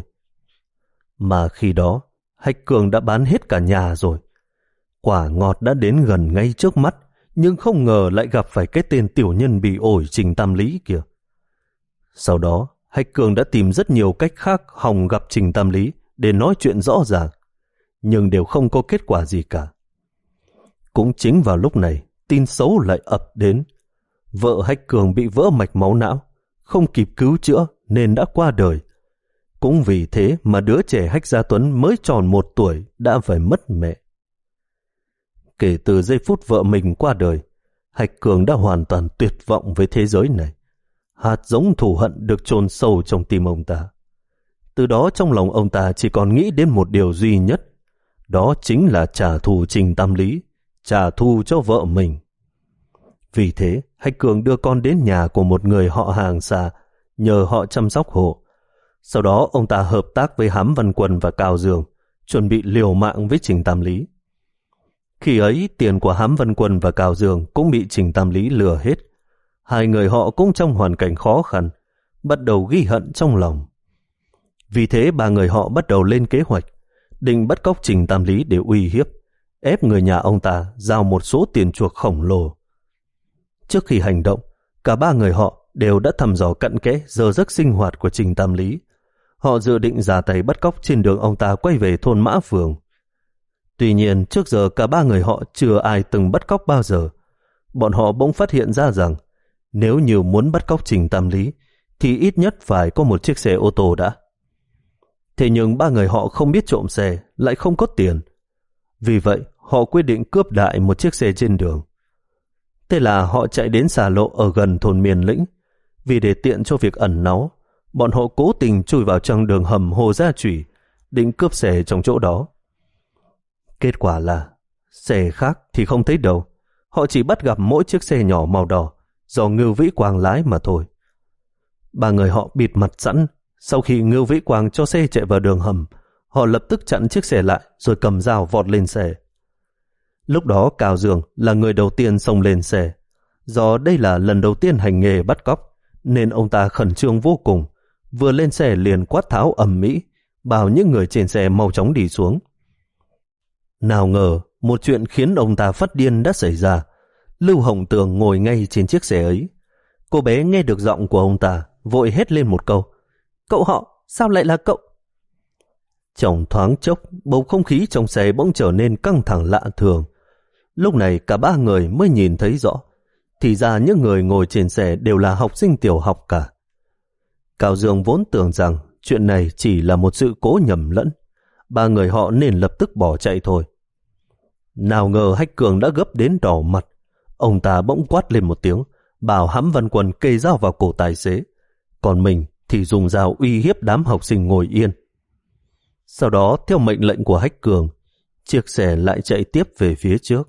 Mà khi đó, Hách Cường đã bán hết cả nhà rồi. Quả ngọt đã đến gần ngay trước mắt, nhưng không ngờ lại gặp phải cái tên tiểu nhân bị ổi Trình Tam Lý kìa. Sau đó, Hách Cường đã tìm rất nhiều cách khác hòng gặp Trình Tam Lý để nói chuyện rõ ràng, nhưng đều không có kết quả gì cả. Cũng chính vào lúc này, tin xấu lại ập đến. Vợ Hách Cường bị vỡ mạch máu não, không kịp cứu chữa nên đã qua đời. Cũng vì thế mà đứa trẻ Hách Gia Tuấn mới tròn một tuổi đã phải mất mẹ. Kể từ giây phút vợ mình qua đời, Hách Cường đã hoàn toàn tuyệt vọng với thế giới này. Hạt giống thù hận được chôn sâu trong tim ông ta. Từ đó trong lòng ông ta chỉ còn nghĩ đến một điều duy nhất, đó chính là trả thù Trình Tam Lý, trả thù cho vợ mình. Vì thế, Hách Cường đưa con đến nhà của một người họ hàng xa, nhờ họ chăm sóc hộ. Sau đó ông ta hợp tác với Hám Văn Quân và Cao Dương, chuẩn bị liều mạng với Trình Tam Lý. Khi ấy, tiền của Hám Văn Quân và Cao Dương cũng bị Trình Tam Lý lừa hết. Hai người họ cũng trong hoàn cảnh khó khăn, bắt đầu ghi hận trong lòng. Vì thế ba người họ bắt đầu lên kế hoạch, định bắt cóc Trình Tam Lý để uy hiếp, ép người nhà ông ta giao một số tiền chuộc khổng lồ. Trước khi hành động, cả ba người họ đều đã thăm dò cặn kẽ giờ giấc sinh hoạt của Trình Tam Lý. Họ dự định ra tay bắt cóc trên đường ông ta quay về thôn Mã Phường. Tuy nhiên, trước giờ cả ba người họ chưa ai từng bắt cóc bao giờ. Bọn họ bỗng phát hiện ra rằng nếu như muốn bắt cóc Trình Tam Lý thì ít nhất phải có một chiếc xe ô tô đã. Thế nhưng ba người họ không biết trộm xe, lại không có tiền. Vì vậy, họ quyết định cướp đại một chiếc xe trên đường. Thế là họ chạy đến xà lộ ở gần thôn Miền Lĩnh. Vì để tiện cho việc ẩn náu, bọn họ cố tình chui vào trong đường hầm Hồ Gia Chủy, định cướp xe trong chỗ đó. Kết quả là xe khác thì không thấy đâu. Họ chỉ bắt gặp mỗi chiếc xe nhỏ màu đỏ do Ngưu Vĩ Quang lái mà thôi. Ba người họ bịt mặt sẵn. Sau khi Ngưu Vĩ Quang cho xe chạy vào đường hầm, họ lập tức chặn chiếc xe lại rồi cầm dao vọt lên xe. Lúc đó Cao Dương là người đầu tiên xông lên xe. Do đây là lần đầu tiên hành nghề bắt cóc nên ông ta khẩn trương vô cùng. Vừa lên xe liền quát tháo ầm ĩ, bảo những người trên xe mau chóng đi xuống. Nào ngờ một chuyện khiến ông ta phát điên đã xảy ra. Lưu Hồng Tường ngồi ngay trên chiếc xe ấy. Cô bé nghe được giọng của ông ta, vội hét lên một câu: "Cậu họ, sao lại là cậu?" Trong thoáng chốc, bầu không khí trong xe bỗng trở nên căng thẳng lạ thường. Lúc này cả ba người mới nhìn thấy rõ, thì ra những người ngồi trên xe đều là học sinh tiểu học cả. Cao Dương vốn tưởng rằng chuyện này chỉ là một sự cố nhầm lẫn, ba người họ nên lập tức bỏ chạy thôi. Nào ngờ Hách Cường đã gấp đến đỏ mặt. Ông ta bỗng quát lên một tiếng, bảo Hãm Văn Quân kê dao vào cổ tài xế, còn mình thì dùng dao uy hiếp đám học sinh ngồi yên. Sau đó, theo mệnh lệnh của Hách Cường, chiếc xe lại chạy tiếp về phía trước.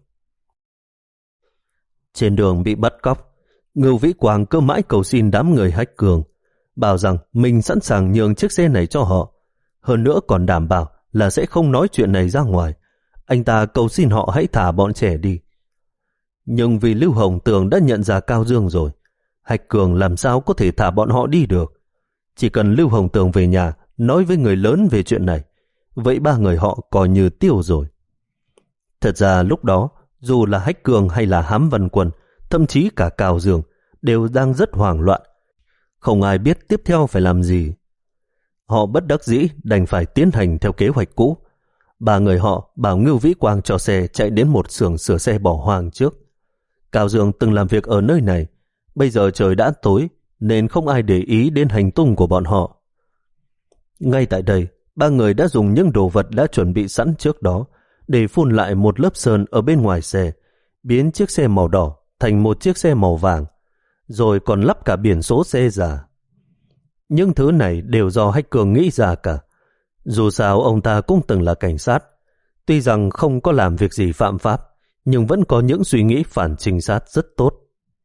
Trên đường bị bắt cóc, Ngưu Vĩ Quang cứ mãi cầu xin đám người Hách Cường, bảo rằng mình sẵn sàng nhường chiếc xe này cho họ. Hơn nữa còn đảm bảo là sẽ không nói chuyện này ra ngoài. Anh ta cầu xin họ hãy thả bọn trẻ đi. Nhưng vì Lưu Hồng Tường đã nhận ra Cao Dương rồi, Hách Cường làm sao có thể thả bọn họ đi được. Chỉ cần Lưu Hồng Tường về nhà nói với người lớn về chuyện này, vậy ba người họ coi như tiêu rồi. Thật ra lúc đó, dù là Hách Cường hay là Hãm Văn Quân, thậm chí cả Cao Dương, đều đang rất hoảng loạn. Không ai biết tiếp theo phải làm gì. Họ bất đắc dĩ đành phải tiến hành theo kế hoạch cũ. Ba người họ bảo Ngưu Vĩ Quang cho xe chạy đến một xưởng sửa xe bỏ hoang trước. Cao Dương từng làm việc ở nơi này. Bây giờ trời đã tối nên không ai để ý đến hành tung của bọn họ. Ngay tại đây, ba người đã dùng những đồ vật đã chuẩn bị sẵn trước đó để phun lại một lớp sơn ở bên ngoài xe, biến chiếc xe màu đỏ thành một chiếc xe màu vàng, rồi còn lắp cả biển số xe giả. Những thứ này đều do Hách Cường nghĩ ra cả. Dù sao ông ta cũng từng là cảnh sát, tuy rằng không có làm việc gì phạm pháp, nhưng vẫn có những suy nghĩ phản trinh sát rất tốt.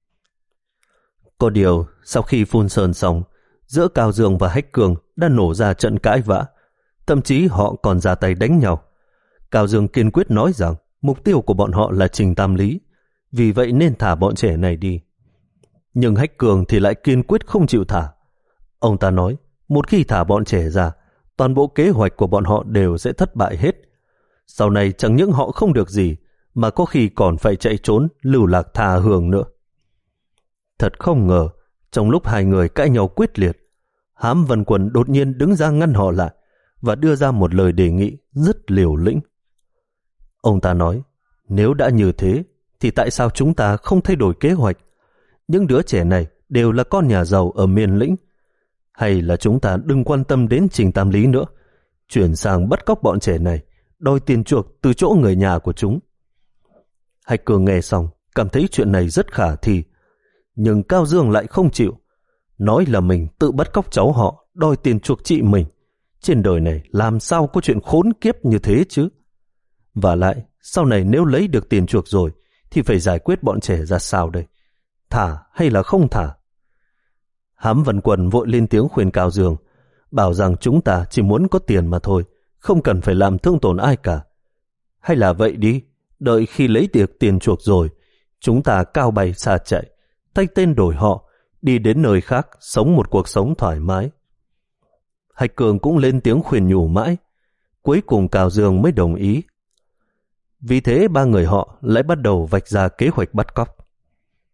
Có điều, sau khi phun sơn xong, giữa Cao Dương và Hách Cường đã nổ ra trận cãi vã, thậm chí họ còn ra tay đánh nhau. Cao Dương kiên quyết nói rằng mục tiêu của bọn họ là Trình Tam Lý, vì vậy nên thả bọn trẻ này đi. Nhưng Hách Cường thì lại kiên quyết không chịu thả. Ông ta nói, một khi thả bọn trẻ ra, toàn bộ kế hoạch của bọn họ đều sẽ thất bại hết. Sau này chẳng những họ không được gì, mà có khi còn phải chạy trốn, lưu lạc tha hương nữa. Thật không ngờ, trong lúc hai người cãi nhau quyết liệt, Hãm Văn Quân đột nhiên đứng ra ngăn họ lại và đưa ra một lời đề nghị rất liều lĩnh. Ông ta nói, nếu đã như thế, thì tại sao chúng ta không thay đổi kế hoạch? Những đứa trẻ này đều là con nhà giàu ở Miền Lĩnh. Hay là chúng ta đừng quan tâm đến Trình Tam Lý nữa, chuyển sang bắt cóc bọn trẻ này, đòi tiền chuộc từ chỗ người nhà của chúng. Hách Cường nghe xong, cảm thấy chuyện này rất khả thi. Nhưng Cao Dương lại không chịu, nói là mình tự bắt cóc cháu họ, đòi tiền chuộc chị mình. Trên đời này làm sao có chuyện khốn kiếp như thế chứ? Và lại, sau này nếu lấy được tiền chuộc rồi, thì phải giải quyết bọn trẻ ra sao đây? Thả hay là không thả? Hãm Văn Quân vội lên tiếng khuyên Cao Dương, bảo rằng chúng ta chỉ muốn có tiền mà thôi, không cần phải làm thương tổn ai cả. Hay là vậy đi, đợi khi lấy được tiền chuộc rồi, chúng ta cao bay xa chạy, thay tên đổi họ, đi đến nơi khác sống một cuộc sống thoải mái. Hách Cường cũng lên tiếng khuyên nhủ mãi, cuối cùng Cao Dương mới đồng ý. Vì thế ba người họ lại bắt đầu vạch ra kế hoạch bắt cóc.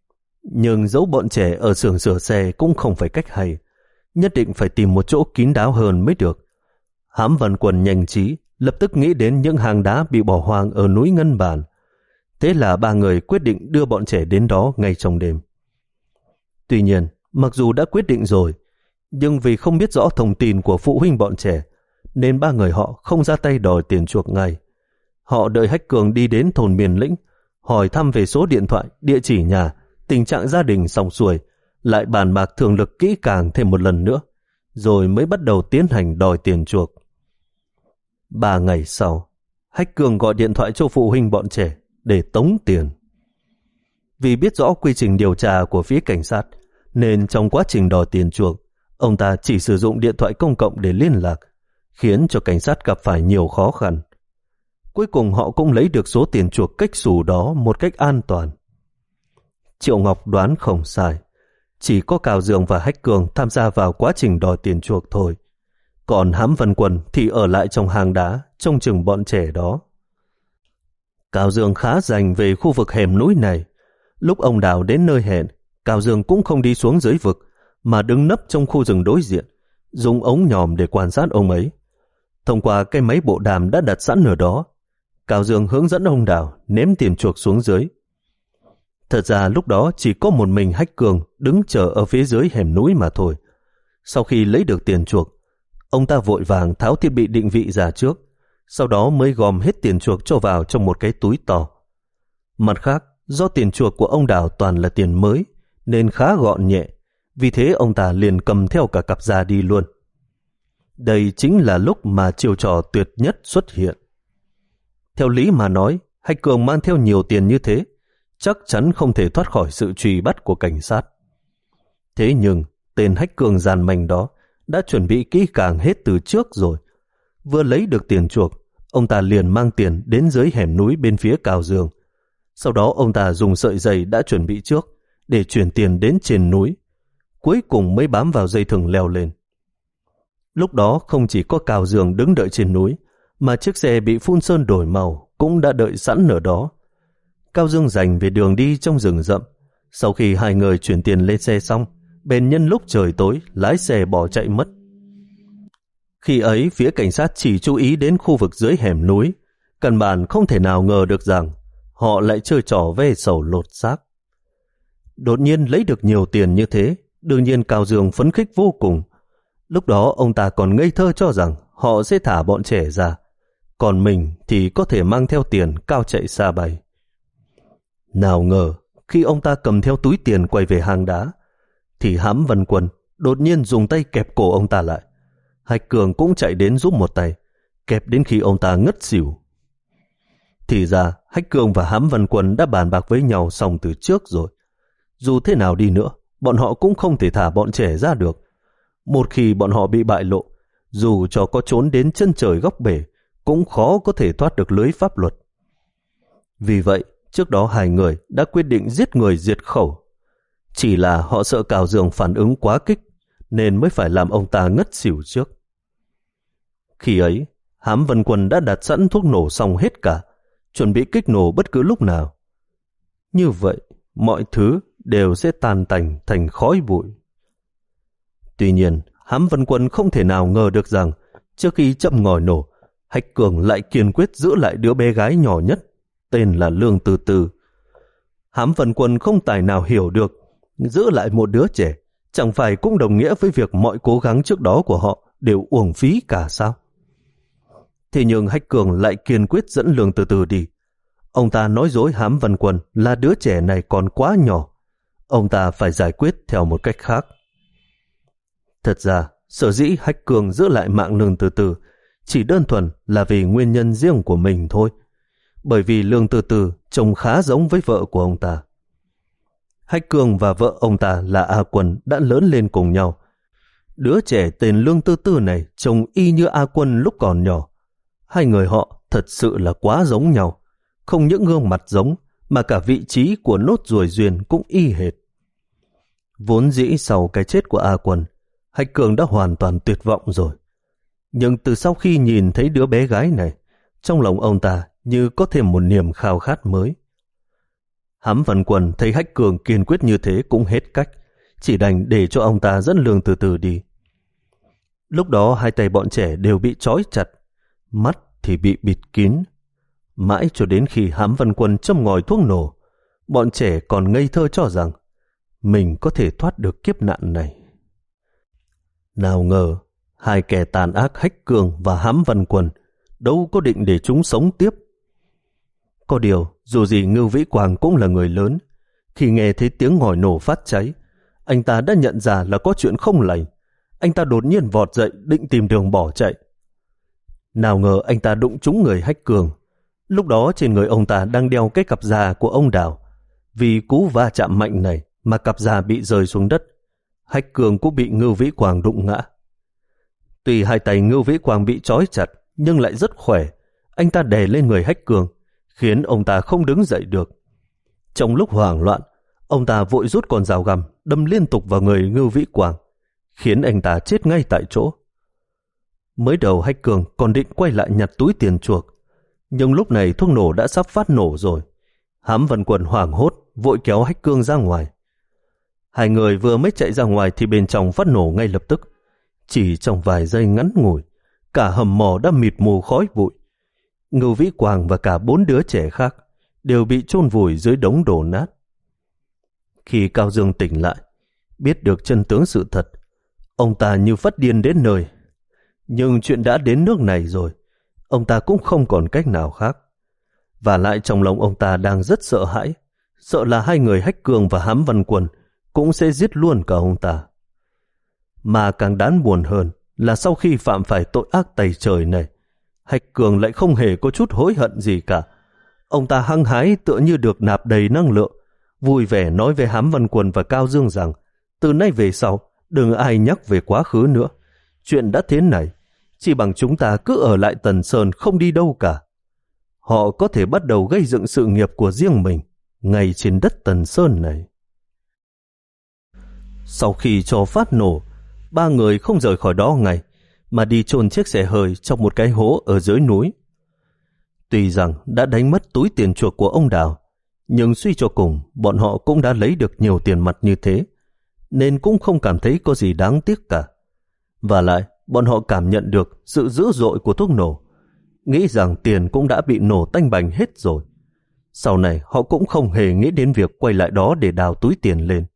Nhưng giấu bọn trẻ ở xưởng sửa xe cũng không phải cách hay, nhất định phải tìm một chỗ kín đáo hơn mới được. Hám Văn Quân nhanh trí, lập tức nghĩ đến những hang đá bị bỏ hoang ở núi Ngân Bản. Thế là ba người quyết định đưa bọn trẻ đến đó ngay trong đêm. Tuy nhiên, mặc dù đã quyết định rồi, nhưng vì không biết rõ thông tin của phụ huynh bọn trẻ, nên ba người họ không ra tay đòi tiền chuộc ngay. Họ đợi Hách Cường đi đến thôn Miền Lĩnh, hỏi thăm về số điện thoại, địa chỉ nhà, tình trạng gia đình xong xuôi, lại bàn bạc thường lực kỹ càng thêm một lần nữa, rồi mới bắt đầu tiến hành đòi tiền chuộc. Ba ngày sau, Hách Cường gọi điện thoại cho phụ huynh bọn trẻ để tống tiền. Vì biết rõ quy trình điều tra của phía cảnh sát, nên trong quá trình đòi tiền chuộc, ông ta chỉ sử dụng điện thoại công cộng để liên lạc, khiến cho cảnh sát gặp phải nhiều khó khăn. Cuối cùng họ cũng lấy được số tiền chuộc cách xù đó một cách an toàn. Triệu Ngọc đoán không sai, chỉ có Cao Dương và Hách Cường tham gia vào quá trình đòi tiền chuộc thôi. Còn Hám Văn Quân thì ở lại trong hang đá trông chừng bọn trẻ đó. Cao Dương khá rành về khu vực hẻm núi này. Lúc ông Đào đến nơi hẹn, Cao Dương cũng không đi xuống dưới vực, mà đứng nấp trong khu rừng đối diện, dùng ống nhòm để quan sát ông ấy. Thông qua cái máy bộ đàm đã đặt sẵn ở đó, Cao Dương hướng dẫn ông Đào ném tiền chuộc xuống dưới. Thật ra lúc đó chỉ có một mình Hách Cường đứng chờ ở phía dưới hẻm núi mà thôi. Sau khi lấy được tiền chuộc, ông ta vội vàng tháo thiết bị định vị ra trước, sau đó mới gom hết tiền chuộc cho vào trong một cái túi to. Mặt khác, do tiền chuộc của ông Đào toàn là tiền mới, nên khá gọn nhẹ, vì thế ông ta liền cầm theo cả cặp ra đi luôn. Đây chính là lúc mà chiêu trò tuyệt nhất xuất hiện. Theo lý mà nói, Hách Cường mang theo nhiều tiền như thế, chắc chắn không thể thoát khỏi sự truy bắt của cảnh sát. Thế nhưng, tên Hách Cường giàn manh đó đã chuẩn bị kỹ càng hết từ trước rồi. Vừa lấy được tiền chuộc, ông ta liền mang tiền đến dưới hẻm núi bên phía Cao Dương. Sau đó ông ta dùng sợi dây đã chuẩn bị trước để chuyển tiền đến trên núi, cuối cùng mới bám vào dây thừng leo lên. Lúc đó không chỉ có Cao Dương đứng đợi trên núi, mà chiếc xe bị phun sơn đổi màu cũng đã đợi sẵn ở đó. Cao Dương dành về đường đi trong rừng rậm. Sau khi hai người chuyển tiền lên xe xong, bèn nhân lúc trời tối lái xe bỏ chạy mất. Khi ấy phía cảnh sát chỉ chú ý đến khu vực dưới hẻm núi, căn bản không thể nào ngờ được rằng họ lại chơi trò ve sầu lột xác. Đột nhiên lấy được nhiều tiền như thế, đương nhiên Cao Dương phấn khích vô cùng. Lúc đó ông ta còn ngây thơ cho rằng họ sẽ thả bọn trẻ ra, còn mình thì có thể mang theo tiền cao chạy xa bay. Nào ngờ, khi ông ta cầm theo túi tiền quay về hang đá, thì Hám Văn Quân đột nhiên dùng tay kẹp cổ ông ta lại. Hách Cường cũng chạy đến giúp một tay, kẹp đến khi ông ta ngất xỉu. Thì ra, Hách Cường và Hám Văn Quân đã bàn bạc với nhau xong từ trước rồi. Dù thế nào đi nữa, bọn họ cũng không thể thả bọn trẻ ra được. Một khi bọn họ bị bại lộ, dù cho có trốn đến chân trời góc bể, cũng khó có thể thoát được lưới pháp luật. Vì vậy, trước đó hai người đã quyết định giết người diệt khẩu. Chỉ là họ sợ Cao Dương phản ứng quá kích, nên mới phải làm ông ta ngất xỉu trước. Khi ấy, Hám Văn Quân đã đặt sẵn thuốc nổ xong hết cả, chuẩn bị kích nổ bất cứ lúc nào. Như vậy, mọi thứ đều sẽ tan tành thành khói bụi. Tuy nhiên, Hám Văn Quân không thể nào ngờ được rằng trước khi châm ngòi nổ, Hách Cường lại kiên quyết giữ lại đứa bé gái nhỏ nhất, tên là Lương Từ Từ. Hám Văn Quân không tài nào hiểu được, giữ lại một đứa trẻ chẳng phải cũng đồng nghĩa với việc mọi cố gắng trước đó của họ đều uổng phí cả sao? Thế nhưng Hách Cường lại kiên quyết dẫn Lương Từ Từ đi. Ông ta nói dối Hám Văn Quân là đứa trẻ này còn quá nhỏ, ông ta phải giải quyết theo một cách khác. Thật ra, sở dĩ Hách Cường giữ lại mạng Lương Từ Từ chỉ đơn thuần là vì nguyên nhân riêng của mình thôi, bởi vì Lương Từ Từ trông khá giống với vợ của ông ta. Hách Cường và vợ ông ta là A Quân đã lớn lên cùng nhau. Đứa trẻ tên Lương Từ Từ này trông y như A Quân lúc còn nhỏ. Hai người họ thật sự là quá giống nhau, không những gương mặt giống mà cả vị trí của nốt ruồi duyên cũng y hệt. Vốn dĩ sau cái chết của A Quân, Hách Cường đã hoàn toàn tuyệt vọng rồi. Nhưng từ sau khi nhìn thấy đứa bé gái này, trong lòng ông ta như có thêm một niềm khao khát mới. Hám Văn Quân thấy Hách Cường kiên quyết như thế cũng hết cách, chỉ đành để cho ông ta dẫn Lương từ từ đi. Lúc đó hai tay bọn trẻ đều bị trói chặt, mắt thì bị bịt kín. Mãi cho đến khi Hám Văn Quân châm ngòi thuốc nổ, bọn trẻ còn ngây thơ cho rằng mình có thể thoát được kiếp nạn này. Nào ngờ, hai kẻ tàn ác Hách Cường và Hám Văn Quân đâu có định để chúng sống tiếp. Có điều, dù gì Ngưu Vĩ Quang cũng là người lớn. Khi nghe thấy tiếng ngòi nổ phát cháy, anh ta đã nhận ra là có chuyện không lành. Anh ta đột nhiên vọt dậy định tìm đường bỏ chạy. Nào ngờ anh ta đụng trúng người Hách Cường. Lúc đó trên người ông ta đang đeo cái cặp da của ông Đào. Vì cú va chạm mạnh này mà cặp da bị rơi xuống đất. Hách Cường cũng bị Ngưu Vĩ Quang đụng ngã. Tuy hai tay Ngưu Vĩ Quang bị trói chặt nhưng lại rất khỏe. Anh ta đè lên người Hách Cường, khiến ông ta không đứng dậy được. Trong lúc hoảng loạn, ông ta vội rút con dao găm đâm liên tục vào người Ngưu Vĩ Quang, khiến anh ta chết ngay tại chỗ. Mới đầu Hách Cường còn định quay lại nhặt túi tiền chuộc, nhưng lúc này thuốc nổ đã sắp phát nổ rồi. Hám Văn Quân hoảng hốt vội kéo Hách Cường ra ngoài. Hai người vừa mới chạy ra ngoài thì bên trong phát nổ ngay lập tức. Chỉ trong vài giây ngắn ngủi, cả hầm mỏ đã mịt mù khói bụi. Ngưu Vĩ Quang và cả bốn đứa trẻ khác đều bị chôn vùi dưới đống đổ nát. Khi Cao Dương tỉnh lại, biết được chân tướng sự thật, ông ta như phát điên đến nơi. Nhưng chuyện đã đến nước này rồi, ông ta cũng không còn cách nào khác. Và lại trong lòng ông ta đang rất sợ hãi, sợ là hai người Hách Cường và Hám Văn Quân cũng sẽ giết luôn cả ông ta. Mà càng đáng buồn hơn là sau khi phạm phải tội ác tày trời này, Hách Cường lại không hề có chút hối hận gì cả. Ông ta hăng hái tựa như được nạp đầy năng lượng, vui vẻ nói với Hám Văn Quân và Cao Dương rằng từ nay về sau đừng ai nhắc về quá khứ nữa. Chuyện đã thế này, chỉ bằng chúng ta cứ ở lại Tần Sơn không đi đâu cả. Họ có thể bắt đầu gây dựng sự nghiệp của riêng mình ngay trên đất Tần Sơn này. Sau khi cho phát nổ, ba người không rời khỏi đó ngay, mà đi chôn chiếc xe hơi trong một cái hố ở dưới núi. Tuy rằng đã đánh mất túi tiền chuộc của ông Đào, nhưng suy cho cùng bọn họ cũng đã lấy được nhiều tiền mặt như thế, nên cũng không cảm thấy có gì đáng tiếc cả. Và lại, bọn họ cảm nhận được sự dữ dội của thuốc nổ, nghĩ rằng tiền cũng đã bị nổ tanh bành hết rồi. Sau này họ cũng không hề nghĩ đến việc quay lại đó để đào túi tiền lên.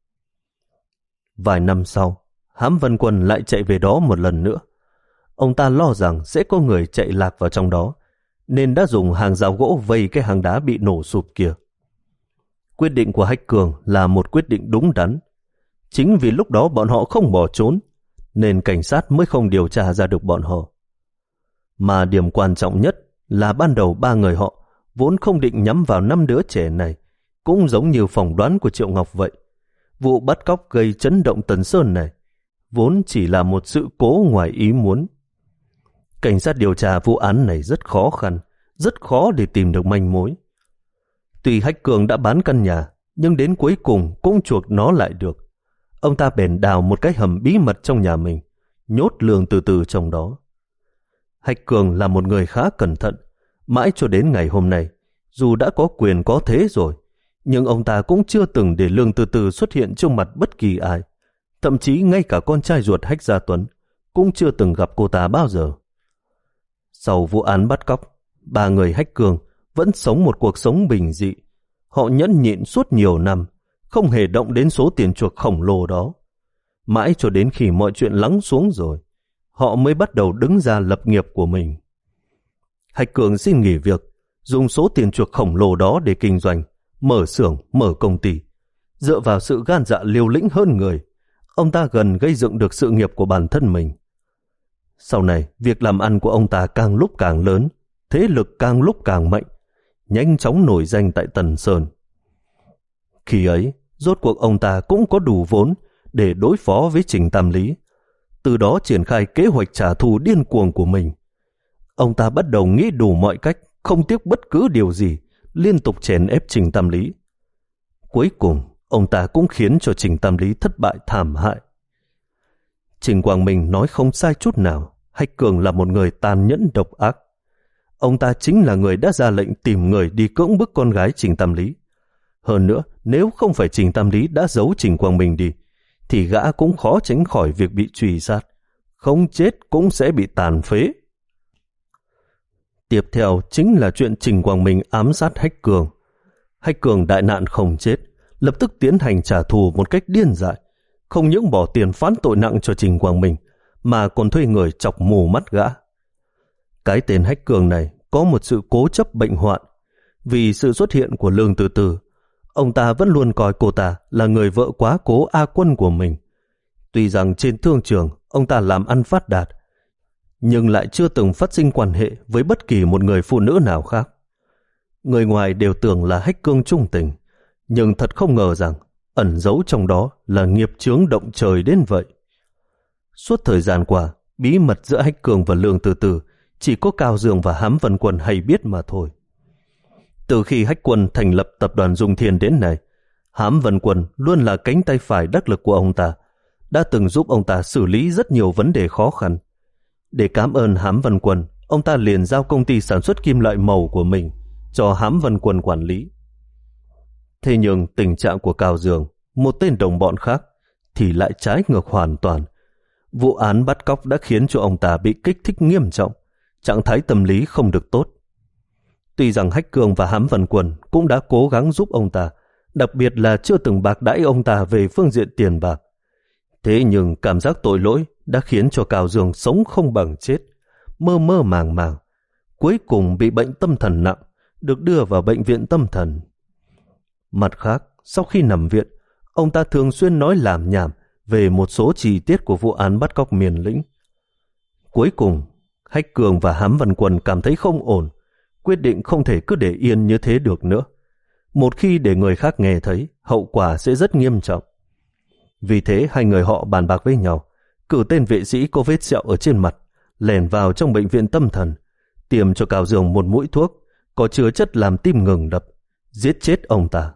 Vài năm sau, Hám Văn Quân lại chạy về đó một lần nữa. Ông ta lo rằng sẽ có người chạy lạc vào trong đó, nên đã dùng hàng rào gỗ vây cái hang đá bị nổ sụp kia. Quyết định của Hách Cường là một quyết định đúng đắn. Chính vì lúc đó bọn họ không bỏ trốn, nên cảnh sát mới không điều tra ra được bọn họ. Mà điểm quan trọng nhất là ban đầu ba người họ vốn không định nhắm vào năm đứa trẻ này, cũng giống như phỏng đoán của Triệu Ngọc vậy. Vụ bắt cóc gây chấn động Tần Sơn này vốn chỉ là một sự cố ngoài ý muốn. Cảnh sát điều tra vụ án này rất khó khăn, rất khó để tìm được manh mối. Tuy Hách Cường đã bán căn nhà, nhưng đến cuối cùng cũng chuộc nó lại được. Ông ta bèn đào một cái hầm bí mật trong nhà mình, nhốt Lương từ từ trong đó. Hách Cường là một người khá cẩn thận, mãi cho đến ngày hôm nay, dù đã có quyền có thế rồi, nhưng ông ta cũng chưa từng để Lương từ từ xuất hiện trước mặt bất kỳ ai. Thậm chí ngay cả con trai ruột Hách Gia Tuấn cũng chưa từng gặp cô ta bao giờ. Sau vụ án bắt cóc, ba người Hách Cường vẫn sống một cuộc sống bình dị. Họ nhẫn nhịn suốt nhiều năm, không hề động đến số tiền chuộc khổng lồ đó. Mãi cho đến khi mọi chuyện lắng xuống rồi, họ mới bắt đầu đứng ra lập nghiệp của mình. Hách Cường xin nghỉ việc, dùng số tiền chuộc khổng lồ đó để kinh doanh, mở xưởng, mở công ty. Dựa vào sự gan dạ liều lĩnh hơn người, ông ta gần gây dựng được sự nghiệp của bản thân mình. Sau này, việc làm ăn của ông ta càng lúc càng lớn, thế lực càng lúc càng mạnh, nhanh chóng nổi danh tại Tần Sơn. Khi ấy, rốt cuộc ông ta cũng có đủ vốn để đối phó với Trình Tam Lý, từ đó triển khai kế hoạch trả thù điên cuồng của mình. Ông ta bắt đầu nghĩ đủ mọi cách, không tiếc bất cứ điều gì, liên tục chèn ép Trình Tam Lý. Cuối cùng, ông ta cũng khiến cho Trình Tam Lý thất bại thảm hại. Trình Quang Minh nói không sai chút nào, Hách Cường là một người tàn nhẫn độc ác. Ông ta chính là người đã ra lệnh tìm người đi cưỡng bức con gái Trình Tam Lý. Hơn nữa, nếu không phải Trình Tam Lý đã giấu Trình Quang Minh đi, thì gã cũng khó tránh khỏi việc bị truy sát. Không chết cũng sẽ bị tàn phế. Tiếp theo chính là chuyện Trình Quang Minh ám sát Hách Cường. Hách Cường đại nạn không chết, lập tức tiến hành trả thù một cách điên dại. Không những bỏ tiền phán tội nặng cho Trình Quang Minh, mà còn thuê người chọc mù mắt gã. Cái tên Hách Cường này có một sự cố chấp bệnh hoạn. Vì sự xuất hiện của Lương Từ Từ, ông ta vẫn luôn coi cô ta là người vợ quá cố A Quân của mình. Tuy rằng trên thương trường ông ta làm ăn phát đạt, nhưng lại chưa từng phát sinh quan hệ với bất kỳ một người phụ nữ nào khác. Người ngoài đều tưởng là Hách Cường trung tình, nhưng thật không ngờ rằng ẩn giấu trong đó là nghiệp chướng động trời đến vậy. Suốt thời gian qua, bí mật giữa Hách Cường và Lương Từ Từ chỉ có Cao Dương và Hám Vân Quân hay biết mà thôi. Từ khi Hách Quân thành lập tập đoàn Dung Thiên đến nay, Hám Vân Quân luôn là cánh tay phải đắc lực của ông ta, đã từng giúp ông ta xử lý rất nhiều vấn đề khó khăn. Để cảm ơn Hám Vân Quân, ông ta liền giao công ty sản xuất kim loại màu của mình cho Hám Vân Quân quản lý. Thế nhưng tình trạng của Cao Dương, một tên đồng bọn khác, thì lại trái ngược hoàn toàn. Vụ án bắt cóc đã khiến cho ông ta bị kích thích nghiêm trọng, trạng thái tâm lý không được tốt. Tuy rằng Hách Cường và Hám Vân Quân cũng đã cố gắng giúp ông ta, đặc biệt là chưa từng bạc đãi ông ta về phương diện tiền bạc. Thế nhưng cảm giác tội lỗi đã khiến cho Cao Dương sống không bằng chết, mơ mơ màng màng. Cuối cùng bị bệnh tâm thần nặng, được đưa vào bệnh viện tâm thần. Mặt khác, sau khi nằm viện, ông ta thường xuyên nói lảm nhảm về một số chi tiết của vụ án bắt cóc Miền Lĩnh. Cuối cùng, Hách Cường và Hám Vân Quân cảm thấy không ổn, quyết định không thể cứ để yên như thế được nữa. Một khi để người khác nghe thấy, hậu quả sẽ rất nghiêm trọng. Vì thế hai người họ bàn bạc với nhau, cử tên vệ sĩ có vết sẹo ở trên mặt, lẻn vào trong bệnh viện tâm thần, tiêm cho Cao Dương một mũi thuốc có chứa chất làm tim ngừng đập, giết chết ông ta.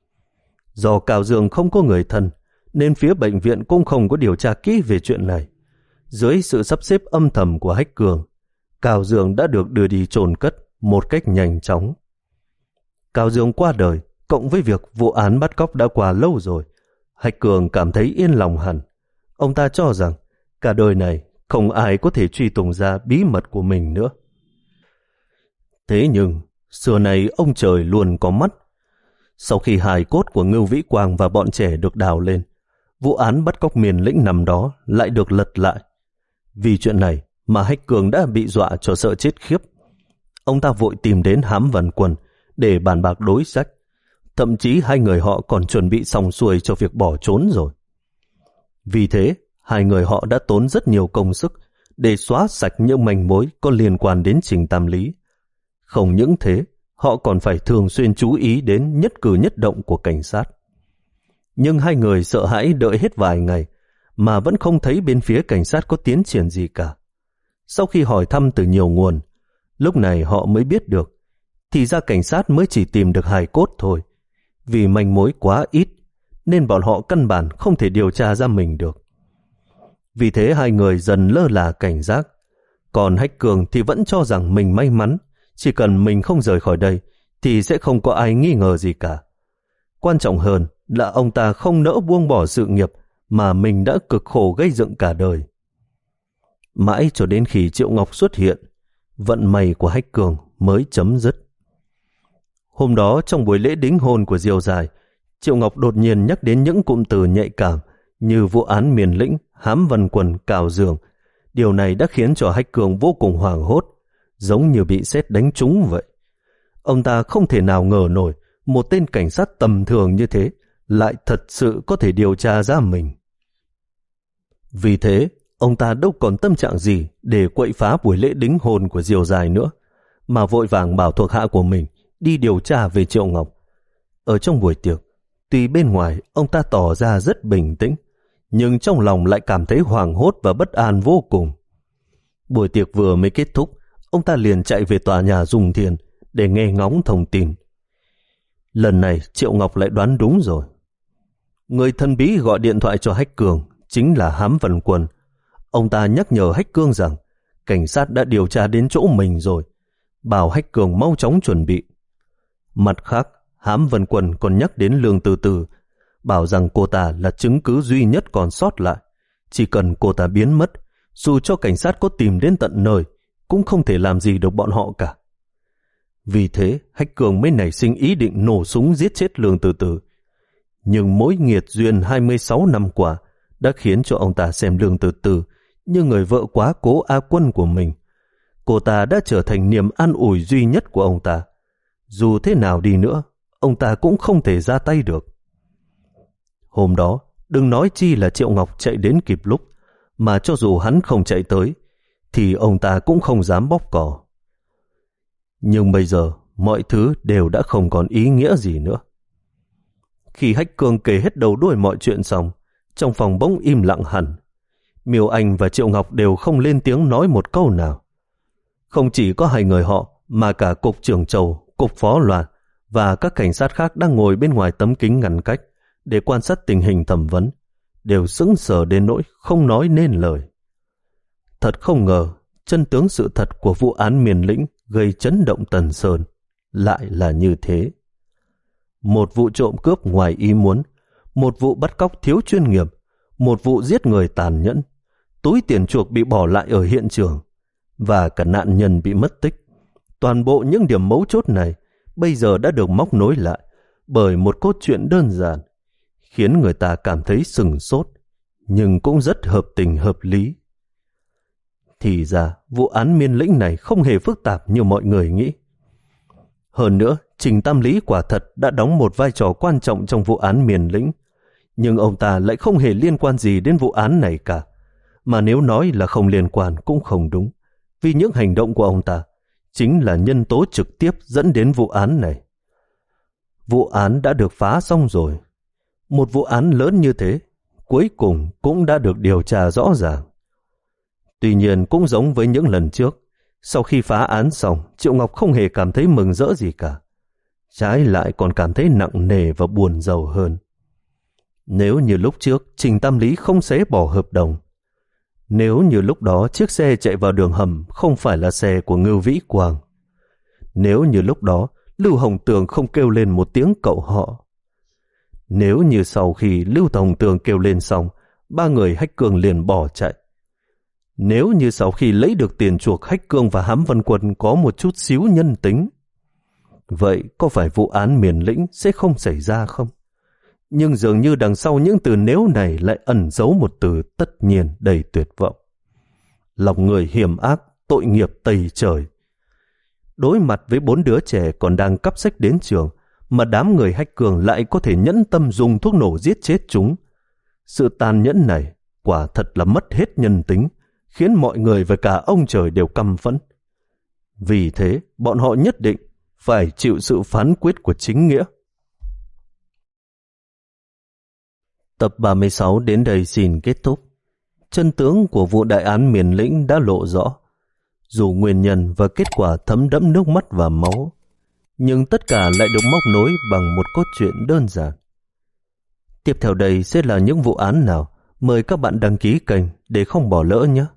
Do Cao Dương không có người thân, nên phía bệnh viện cũng không có điều tra kỹ về chuyện này. Dưới sự sắp xếp âm thầm của Hách Cường, Cao Dương đã được đưa đi chôn cất một cách nhanh chóng. Cao Dương qua đời, cộng với việc vụ án bắt cóc đã qua lâu rồi, Hách Cường cảm thấy yên lòng hẳn. Ông ta cho rằng cả đời này không ai có thể truy tùng ra bí mật của mình nữa. Thế nhưng, xưa này ông trời luôn có mắt. Sau khi hài cốt của Ngưu Vĩ Quang và bọn trẻ được đào lên, vụ án bắt cóc Miền Lĩnh năm đó lại được lật lại. Vì chuyện này mà Hách Cường đã bị dọa cho sợ chết khiếp. Ông ta vội tìm đến Hám Vân Quân để bàn bạc đối sách. Thậm chí hai người họ còn chuẩn bị xong xuôi cho việc bỏ trốn rồi. Vì thế, hai người họ đã tốn rất nhiều công sức để xóa sạch những manh mối có liên quan đến Trình Tam Lý. Không những thế, họ còn phải thường xuyên chú ý đến nhất cử nhất động của cảnh sát. Nhưng hai người sợ hãi đợi hết vài ngày mà vẫn không thấy bên phía cảnh sát có tiến triển gì cả. Sau khi hỏi thăm từ nhiều nguồn, lúc này họ mới biết được, thì ra cảnh sát mới chỉ tìm được hài cốt thôi. Vì manh mối quá ít, nên bọn họ căn bản không thể điều tra ra mình được. Vì thế hai người dần lơ là cảnh giác. Còn Hách Cường thì vẫn cho rằng mình may mắn, chỉ cần mình không rời khỏi đây thì sẽ không có ai nghi ngờ gì cả. Quan trọng hơn là ông ta không nỡ buông bỏ sự nghiệp mà mình đã cực khổ gây dựng cả đời. Mãi cho đến khi Triệu Ngọc xuất hiện, vận may của Hách Cường mới chấm dứt. Hôm đó trong buổi lễ đính hôn của Diêu Dài, Triệu Ngọc đột nhiên nhắc đến những cụm từ nhạy cảm như vụ án Miền Lĩnh, Hám Vân Quân, Cào Dương. Điều này đã khiến cho Hách Cường vô cùng hoảng hốt, giống như bị sét đánh trúng vậy. Ông ta không thể nào ngờ nổi một tên cảnh sát tầm thường như thế lại thật sự có thể điều tra ra mình. Vì thế, ông ta đâu còn tâm trạng gì để quậy phá buổi lễ đính hôn của Diêu Dài nữa, mà vội vàng bảo thuộc hạ của mình đi điều tra về Triệu Ngọc. Ở trong buổi tiệc, tuy bên ngoài ông ta tỏ ra rất bình tĩnh, nhưng trong lòng lại cảm thấy hoảng hốt và bất an vô cùng. Buổi tiệc vừa mới kết thúc, ông ta liền chạy về tòa nhà Dung Thiên để nghe ngóng thông tin. Lần này Triệu Ngọc lại đoán đúng rồi. Người thần bí gọi điện thoại cho Hách Cường chính là Hám Vân Quân. Ông ta nhắc nhở Hách Cường rằng cảnh sát đã điều tra đến chỗ mình rồi, bảo Hách Cường mau chóng chuẩn bị. Mặt khác, Hám Vân Quân còn nhắc đến Lương Từ Từ, bảo rằng cô ta là chứng cứ duy nhất còn sót lại. Chỉ cần cô ta biến mất, dù cho cảnh sát có tìm đến tận nơi, cũng không thể làm gì được bọn họ cả. Vì thế, Hách Cường mới nảy sinh ý định nổ súng giết chết Lương Từ Từ. Nhưng mối nghiệt duyên hai mươi sáu năm qua đã khiến cho ông ta xem Lương Từ Từ như người vợ quá cố A Quân của mình. Cô ta đã trở thành niềm an ủi duy nhất của ông ta. Dù thế nào đi nữa, ông ta cũng không thể ra tay được. Hôm đó, đừng nói chi là Triệu Ngọc chạy đến kịp lúc, mà cho dù hắn không chạy tới, thì ông ta cũng không dám bóp cò. Nhưng bây giờ, mọi thứ đều đã không còn ý nghĩa gì nữa. Khi Hách Cường kể hết đầu đuôi mọi chuyện xong, trong phòng bỗng im lặng hẳn. Miêu Anh và Triệu Ngọc đều không lên tiếng nói một câu nào. Không chỉ có hai người họ, mà cả Cục trưởng Châu, Cục Phó Loan và các cảnh sát khác đang ngồi bên ngoài tấm kính ngăn cách để quan sát tình hình thẩm vấn, đều sững sờ đến nỗi không nói nên lời. Thật không ngờ, chân tướng sự thật của vụ án Miền Lĩnh gây chấn động Tần Sơn lại là như thế. Một vụ trộm cướp ngoài ý muốn, một vụ bắt cóc thiếu chuyên nghiệp, một vụ giết người tàn nhẫn, túi tiền chuộc bị bỏ lại ở hiện trường, và cả nạn nhân bị mất tích. Toàn bộ những điểm mấu chốt này bây giờ đã được móc nối lại bởi một cốt truyện đơn giản, khiến người ta cảm thấy sừng sốt, nhưng cũng rất hợp tình hợp lý. Thì ra, vụ án Miên Lĩnh này không hề phức tạp như mọi người nghĩ. Hơn nữa, Trình Tam Lý quả thật đã đóng một vai trò quan trọng trong vụ án Miền Lĩnh, nhưng ông ta lại không hề liên quan gì đến vụ án này cả. Mà nếu nói là không liên quan cũng không đúng, vì những hành động của ông ta chính là nhân tố trực tiếp dẫn đến vụ án này. Vụ án đã được phá xong rồi. Một vụ án lớn như thế, cuối cùng cũng đã được điều tra rõ ràng. Tuy nhiên cũng giống với những lần trước, sau khi phá án xong, Triệu Ngọc không hề cảm thấy mừng rỡ gì cả. Trái lại còn cảm thấy nặng nề và buồn rầu hơn. Nếu như lúc trước Trình Tam Lý không xé bỏ hợp đồng, nếu như lúc đó chiếc xe chạy vào đường hầm không phải là xe của Ngưu Vĩ Quang, nếu như lúc đó Lưu Hồng Tường không kêu lên một tiếng cậu họ, nếu như sau khi Lưu Hồng Tường kêu lên xong, ba người Hách Cường liền bỏ chạy, nếu như sau khi lấy được tiền chuộc Hách Cương và Hám Vân Quân có một chút xíu nhân tính, vậy có phải vụ án Miền Lĩnh sẽ không xảy ra không? Nhưng dường như đằng sau những từ nếu này lại ẩn giấu một từ tất nhiên đầy tuyệt vọng. Lòng người hiểm ác, tội nghiệp tày trời. Đối mặt với bốn đứa trẻ còn đang cắp sách đến trường, mà đám người Hách Cường lại có thể nhẫn tâm dùng thuốc nổ giết chết chúng. Sự tàn nhẫn này quả thật là mất hết nhân tính, khiến mọi người và cả ông trời đều căm phẫn. Vì thế, bọn họ nhất định phải chịu sự phán quyết của chính nghĩa. Tập ba mươi sáu đến đây xin kết thúc. Chân tướng của vụ đại án Miền Lĩnh đã lộ rõ. Dù nguyên nhân và kết quả thấm đẫm nước mắt và máu, nhưng tất cả lại được móc nối bằng một cốt truyện đơn giản. Tiếp theo đây sẽ là những vụ án nào? Mời các bạn đăng ký kênh để không bỏ lỡ nhé.